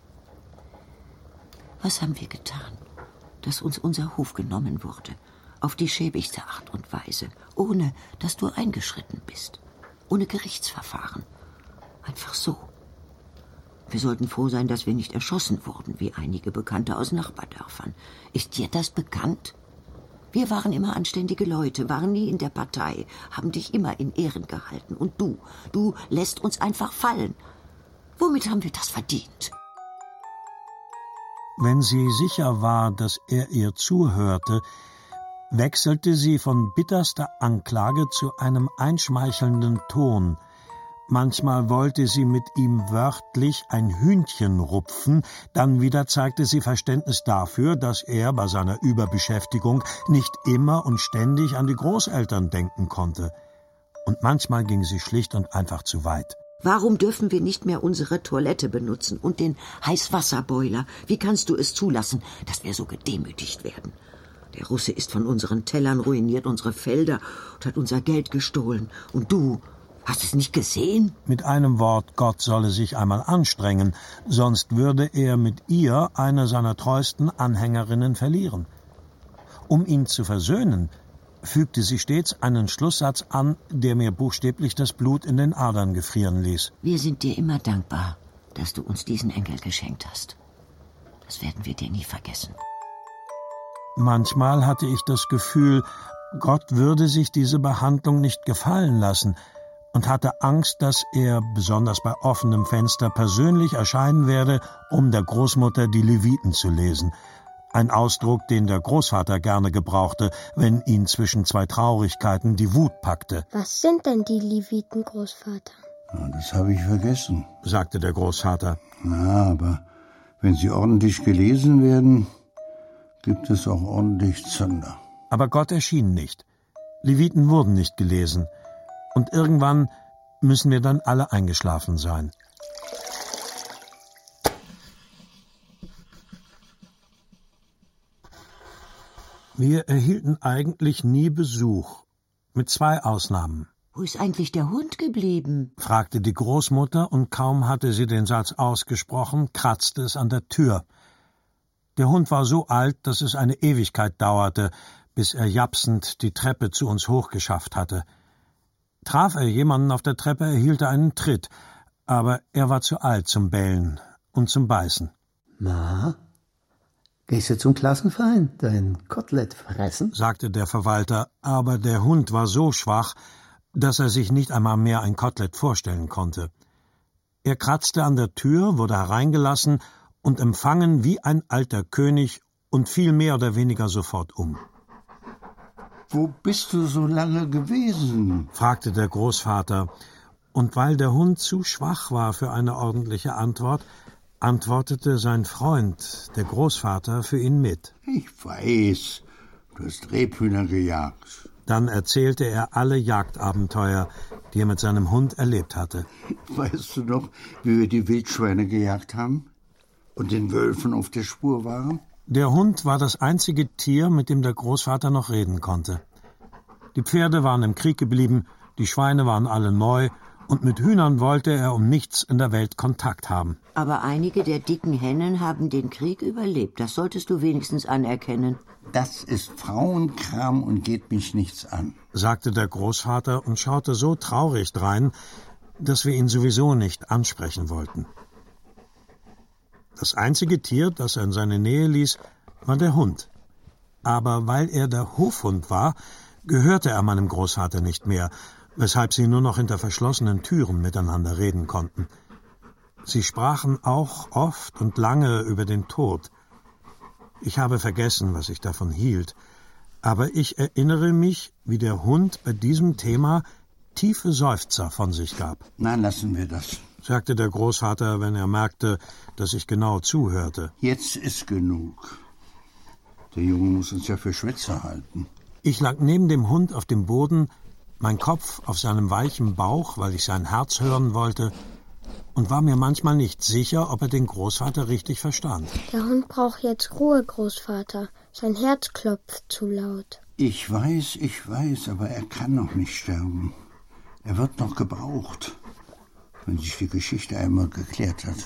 Was haben wir getan, dass uns unser Hof genommen wurde, auf die schäbigste Art und Weise, ohne dass du eingeschritten bist, ohne Gerichtsverfahren, einfach so. Wir sollten froh sein, dass wir nicht erschossen wurden, wie einige Bekannte aus Nachbardörfern. Ist dir das bekannt? Wir waren immer anständige Leute, waren nie in der Partei, haben dich immer in Ehren gehalten. Und du lässt uns einfach fallen. Womit haben wir das verdient? Wenn sie sicher war, dass er ihr zuhörte, wechselte sie von bitterster Anklage zu einem einschmeichelnden Ton. Manchmal wollte sie mit ihm wörtlich ein Hühnchen rupfen, dann wieder zeigte sie Verständnis dafür, dass er bei seiner Überbeschäftigung nicht immer und ständig an die Großeltern denken konnte. Und manchmal ging sie schlicht und einfach zu weit. Warum dürfen wir nicht mehr unsere Toilette benutzen und den Heißwasserboiler? Wie kannst du es zulassen, dass wir so gedemütigt werden? Der Russe ist von unseren Tellern ruiniert, unsere Felder und hat unser Geld gestohlen. Und du... Hast du es nicht gesehen? Mit einem Wort, Gott solle sich einmal anstrengen, sonst würde er mit ihr eine seiner treuesten Anhängerinnen verlieren. Um ihn zu versöhnen, fügte sie stets einen Schlusssatz an, der mir buchstäblich das Blut in den Adern gefrieren ließ. Wir sind dir immer dankbar, dass du uns diesen Engel geschenkt hast. Das werden wir dir nie vergessen. Manchmal hatte ich das Gefühl, Gott würde sich diese Behandlung nicht gefallen lassen, und hatte Angst, dass er, besonders bei offenem Fenster, persönlich erscheinen werde, um der Großmutter die Leviten zu lesen. Ein Ausdruck, den der Großvater gerne gebrauchte, wenn ihn zwischen zwei Traurigkeiten die Wut packte. Was sind denn die Leviten, Großvater? Ja, das habe ich vergessen, sagte der Großvater. Na, aber wenn sie ordentlich gelesen werden, gibt es auch ordentlich Zunder. Aber Gott erschien nicht. Leviten wurden nicht gelesen. Und irgendwann müssen wir dann alle eingeschlafen sein. Wir erhielten eigentlich nie Besuch, mit 2 Ausnahmen. Wo ist eigentlich der Hund geblieben? Fragte die Großmutter, und kaum hatte sie den Satz ausgesprochen, kratzte es an der Tür. Der Hund war so alt, dass es eine Ewigkeit dauerte, bis er japsend die Treppe zu uns hochgeschafft hatte. Traf er jemanden auf der Treppe, erhielt er einen Tritt, aber er war zu alt zum Bellen und zum Beißen. Na, gehst du zum Klassenverein, dein Kotelett fressen? Sagte der Verwalter, aber der Hund war so schwach, dass er sich nicht einmal mehr ein Kotelett vorstellen konnte. Er kratzte an der Tür, wurde hereingelassen und empfangen wie ein alter König und fiel mehr oder weniger sofort um. »Wo bist du so lange gewesen?« fragte der Großvater, und weil der Hund zu schwach war für eine ordentliche Antwort, antwortete sein Freund, der Großvater, für ihn mit. »Ich weiß, du hast Rebhühner gejagt.« Dann erzählte er alle Jagdabenteuer, die er mit seinem Hund erlebt hatte. »Weißt du noch, wie wir die Wildschweine gejagt haben und den Wölfen auf der Spur waren?« Der Hund war das einzige Tier, mit dem der Großvater noch reden konnte. Die Pferde waren im Krieg geblieben, die Schweine waren alle neu, und mit Hühnern wollte er um nichts in der Welt Kontakt haben. Aber einige der dicken Hennen haben den Krieg überlebt. Das solltest du wenigstens anerkennen. »Das ist Frauenkram und geht mich nichts an«, sagte der Großvater und schaute so traurig drein, dass wir ihn sowieso nicht ansprechen wollten. Das einzige Tier, das er in seine Nähe ließ, war der Hund. Aber weil er der Hofhund war, gehörte er meinem Großvater nicht mehr, weshalb sie nur noch hinter verschlossenen Türen miteinander reden konnten. Sie sprachen auch oft und lange über den Tod. Ich habe vergessen, was ich davon hielt, aber ich erinnere mich, wie der Hund bei diesem Thema tiefe Seufzer von sich gab. Nein, lassen wir das, sagte der Großvater, wenn er merkte, dass ich genau zuhörte. Jetzt ist genug. Der Junge muss uns ja für Schwätzer halten. Ich lag neben dem Hund auf dem Boden, mein Kopf auf seinem weichen Bauch, weil ich sein Herz hören wollte, und war mir manchmal nicht sicher, ob er den Großvater richtig verstand. Der Hund braucht jetzt Ruhe, Großvater. Sein Herz klopft zu laut. Ich weiß, aber er kann noch nicht sterben. Er wird noch gebraucht, wenn sich die Geschichte einmal geklärt hat.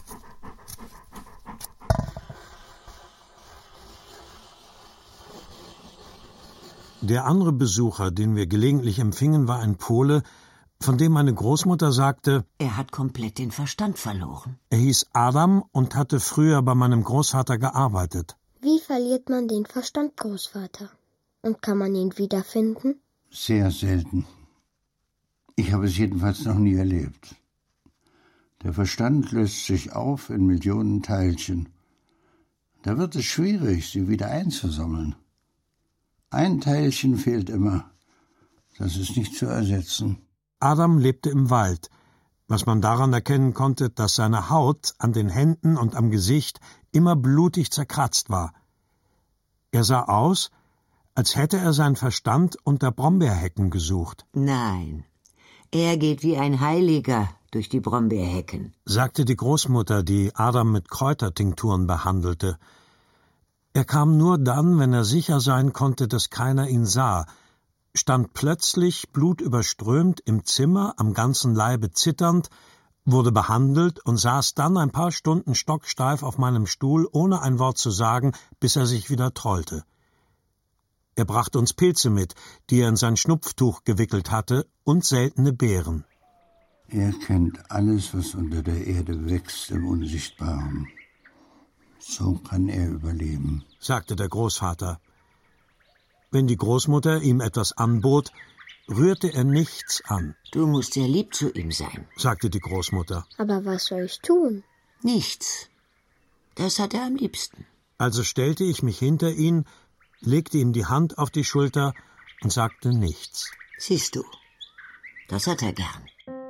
Der andere Besucher, den wir gelegentlich empfingen, war ein Pole, von dem meine Großmutter sagte, er hat komplett den Verstand verloren. Er hieß Adam und hatte früher bei meinem Großvater gearbeitet. Wie verliert man den Verstand, Großvater? Und kann man ihn wiederfinden? Sehr selten. Ich habe es jedenfalls noch nie erlebt. Der Verstand löst sich auf in Millionen Teilchen. Da wird es schwierig, sie wieder einzusammeln. Ein Teilchen fehlt immer. Das ist nicht zu ersetzen. Adam lebte im Wald, was man daran erkennen konnte, dass seine Haut an den Händen und am Gesicht immer blutig zerkratzt war. Er sah aus, als hätte er seinen Verstand unter Brombeerhecken gesucht. Nein, er geht wie ein Heiliger durch die Brombeerhecken, sagte die Großmutter, die Adam mit Kräutertinkturen behandelte. Er kam nur dann, wenn er sicher sein konnte, dass keiner ihn sah, stand plötzlich blutüberströmt im Zimmer, am ganzen Leibe zitternd, wurde behandelt und saß dann ein paar Stunden stocksteif auf meinem Stuhl, ohne ein Wort zu sagen, bis er sich wieder trollte. Er brachte uns Pilze mit, die er in sein Schnupftuch gewickelt hatte, und seltene Beeren. Er kennt alles, was unter der Erde wächst, im Unsichtbaren. So kann er überleben, sagte der Großvater. Wenn die Großmutter ihm etwas anbot, rührte er nichts an. Du musst sehr lieb zu ihm sein, sagte die Großmutter. Aber was soll ich tun? Nichts. Das hat er am liebsten. Also stellte ich mich hinter ihn, legte ihm die Hand auf die Schulter und sagte nichts. Siehst du, das hat er gern.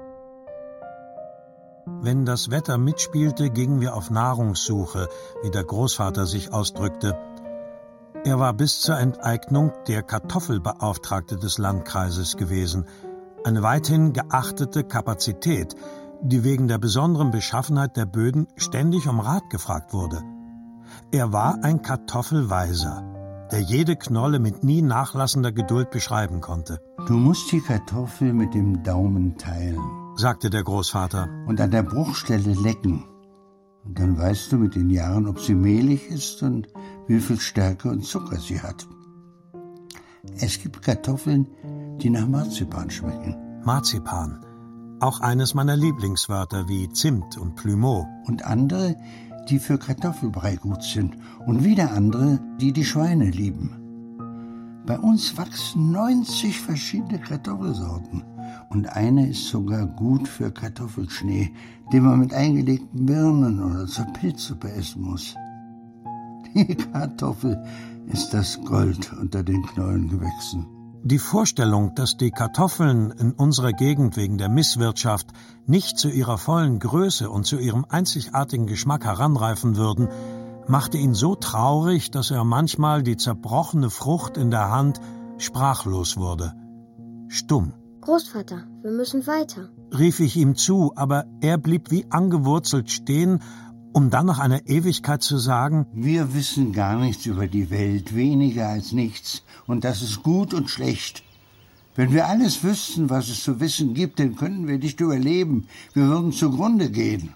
Wenn das Wetter mitspielte, gingen wir auf Nahrungssuche, wie der Großvater sich ausdrückte. Er war bis zur Enteignung der Kartoffelbeauftragte des Landkreises gewesen, eine weithin geachtete Kapazität, die wegen der besonderen Beschaffenheit der Böden ständig um Rat gefragt wurde. Er war ein Kartoffelweiser, der jede Knolle mit nie nachlassender Geduld beschreiben konnte. Du musst die Kartoffel mit dem Daumen teilen, sagte der Großvater, und an der Bruchstelle lecken. Und dann weißt du mit den Jahren, ob sie mehlig ist und wie viel Stärke und Zucker sie hat. Es gibt Kartoffeln, die nach Marzipan schmecken. Marzipan, auch eines meiner Lieblingswörter wie Zimt und Plumeau. Und andere, die für Kartoffelbrei gut sind. Und wieder andere, die die Schweine lieben. Bei uns wachsen 90 verschiedene Kartoffelsorten. Und eine ist sogar gut für Kartoffelschnee, den man mit eingelegten Birnen oder zur Pilzsuppe essen muss. Die Kartoffel ist das Gold unter den Knollengewächsen. Die Vorstellung, dass die Kartoffeln in unserer Gegend wegen der Misswirtschaft nicht zu ihrer vollen Größe und zu ihrem einzigartigen Geschmack heranreifen würden, machte ihn so traurig, dass er manchmal die zerbrochene Frucht in der Hand sprachlos wurde. Stumm. Großvater, wir müssen weiter, rief ich ihm zu, aber er blieb wie angewurzelt stehen, um dann nach einer Ewigkeit zu sagen: Wir wissen gar nichts über die Welt, weniger als nichts, und das ist gut und schlecht. Wenn wir alles wüssten, was es zu wissen gibt, dann könnten wir nicht überleben, wir würden zugrunde gehen.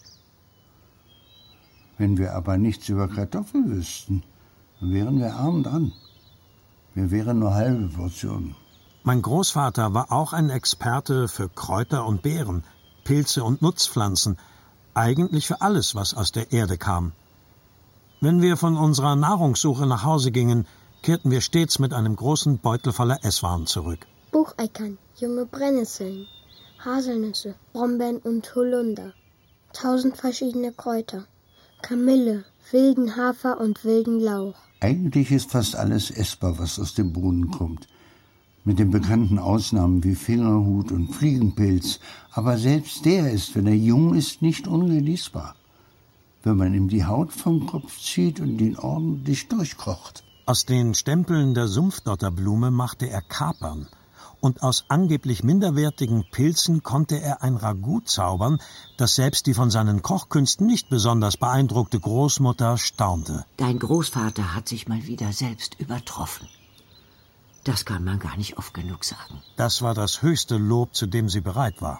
Wenn wir aber nichts über Kartoffeln wüssten, dann wären wir arm dran. Wir wären nur halbe Portionen. Mein Großvater war auch ein Experte für Kräuter und Beeren, Pilze und Nutzpflanzen, Eigentlich für alles, was aus der Erde kam. Wenn wir von unserer Nahrungssuche nach Hause gingen, kehrten wir stets mit einem großen Beutel voller Esswaren zurück. Bucheckern, junge Brennnesseln, Haselnüsse, Brombeeren und Holunder, 1000 verschiedene Kräuter, Kamille, wilden Hafer und wilden Lauch. Eigentlich ist fast alles essbar, was aus dem Boden kommt. Mit den bekannten Ausnahmen wie Fingerhut und Fliegenpilz. Aber selbst der ist, wenn er jung ist, nicht ungenießbar. Wenn man ihm die Haut vom Kopf zieht und ihn ordentlich durchkocht. Aus den Stempeln der Sumpfdotterblume machte er Kapern. Und aus angeblich minderwertigen Pilzen konnte er ein Ragout zaubern, das selbst die von seinen Kochkünsten nicht besonders beeindruckte Großmutter staunte. Dein Großvater hat sich mal wieder selbst übertroffen. Das kann man gar nicht oft genug sagen. Das war das höchste Lob, zu dem sie bereit war.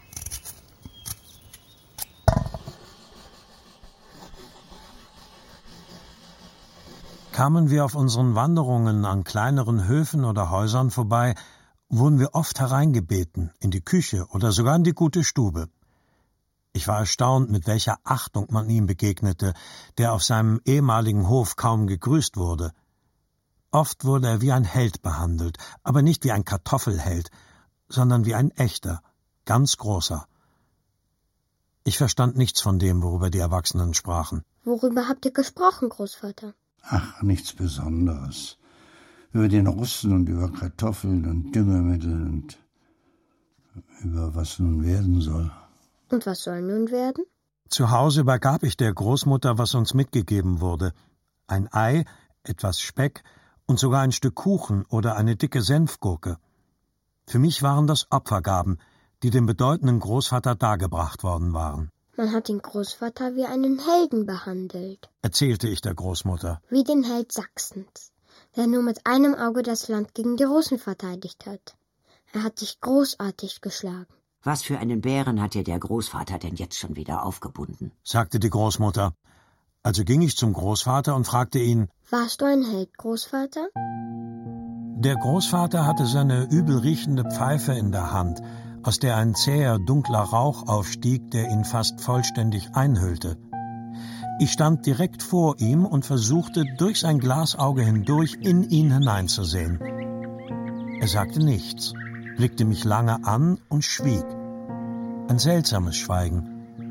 Kamen wir auf unseren Wanderungen an kleineren Höfen oder Häusern vorbei, wurden wir oft hereingebeten, in die Küche oder sogar in die gute Stube. Ich war erstaunt, mit welcher Achtung man ihm begegnete, der auf seinem ehemaligen Hof kaum gegrüßt wurde. Oft wurde er wie ein Held behandelt, aber nicht wie ein Kartoffelheld, sondern wie ein echter, ganz großer. Ich verstand nichts von dem, worüber die Erwachsenen sprachen. Worüber habt ihr gesprochen, Großvater? Ach, nichts Besonderes. Über den Russen und über Kartoffeln und Düngemittel und über was nun werden soll. Und was soll nun werden? Zu Hause übergab ich der Großmutter, was uns mitgegeben wurde. Ein Ei, etwas Speck und sogar ein Stück Kuchen oder eine dicke Senfgurke. Für mich waren das Opfergaben, die dem bedeutenden Großvater dargebracht worden waren. Man hat den Großvater wie einen Helden behandelt, erzählte ich der Großmutter. Wie den Held Sachsens, der nur mit einem Auge das Land gegen die Russen verteidigt hat. Er hat sich großartig geschlagen. Was für einen Bären hat dir der Großvater denn jetzt schon wieder aufgebunden? Sagte die Großmutter. Also ging ich zum Großvater und fragte ihn: Warst du ein Held, Großvater? Der Großvater hatte seine übel riechende Pfeife in der Hand, aus der ein zäher, dunkler Rauch aufstieg, der ihn fast vollständig einhüllte. Ich stand direkt vor ihm und versuchte, durch sein Glasauge hindurch in ihn hineinzusehen. Er sagte nichts, blickte mich lange an und schwieg. Ein seltsames Schweigen.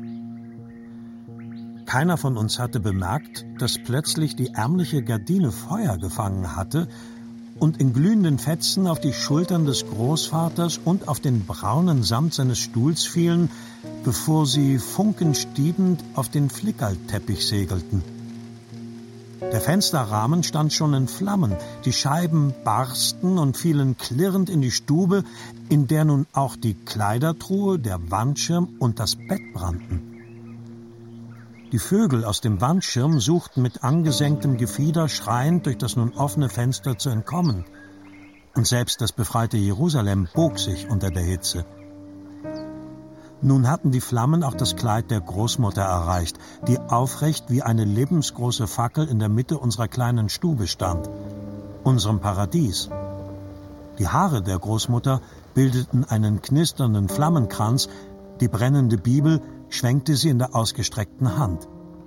Keiner von uns hatte bemerkt, dass plötzlich die ärmliche Gardine Feuer gefangen hatte und in glühenden Fetzen auf die Schultern des Großvaters und auf den braunen Samt seines Stuhls fielen, bevor sie funkenstiebend auf den Flickerlteppich segelten. Der Fensterrahmen stand schon in Flammen, die Scheiben barsten und fielen klirrend in die Stube, in der nun auch die Kleidertruhe, der Wandschirm und das Bett brannten. Die Vögel aus dem Wandschirm suchten mit angesenktem Gefieder schreiend durch das nun offene Fenster zu entkommen. Und selbst das befreite Jerusalem bog sich unter der Hitze. Nun hatten die Flammen auch das Kleid der Großmutter erreicht, die aufrecht wie eine lebensgroße Fackel in der Mitte unserer kleinen Stube stand, unserem Paradies. Die Haare der Großmutter bildeten einen knisternden Flammenkranz, die brennende Bibel schwenkte sie in der ausgestreckten Hand.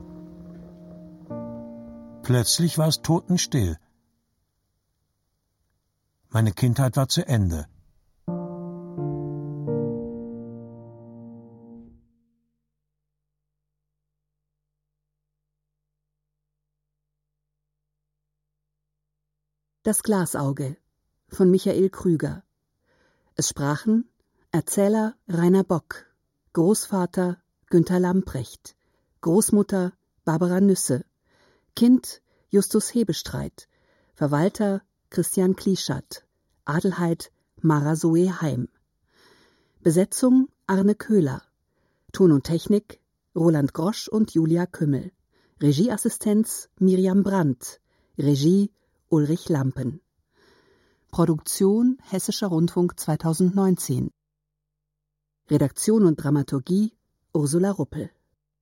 Plötzlich war es totenstill. Meine Kindheit war zu Ende. Das Glasauge von Michael Krüger. Es sprachen Erzähler Rainer Bock, Großvater Günter Lamprecht, Großmutter Barbara Nüsse, Kind Justus Hebestreit, Verwalter Christian Klischat, Adelheid Mara Zoe Heim. Besetzung Arne Köhler. Ton und Technik Roland Grosch und Julia Kümmel. Regieassistenz Miriam Brandt. Regie Ulrich Lampen. Produktion Hessischer Rundfunk 2019. Redaktion und Dramaturgie Ursula Ruppel.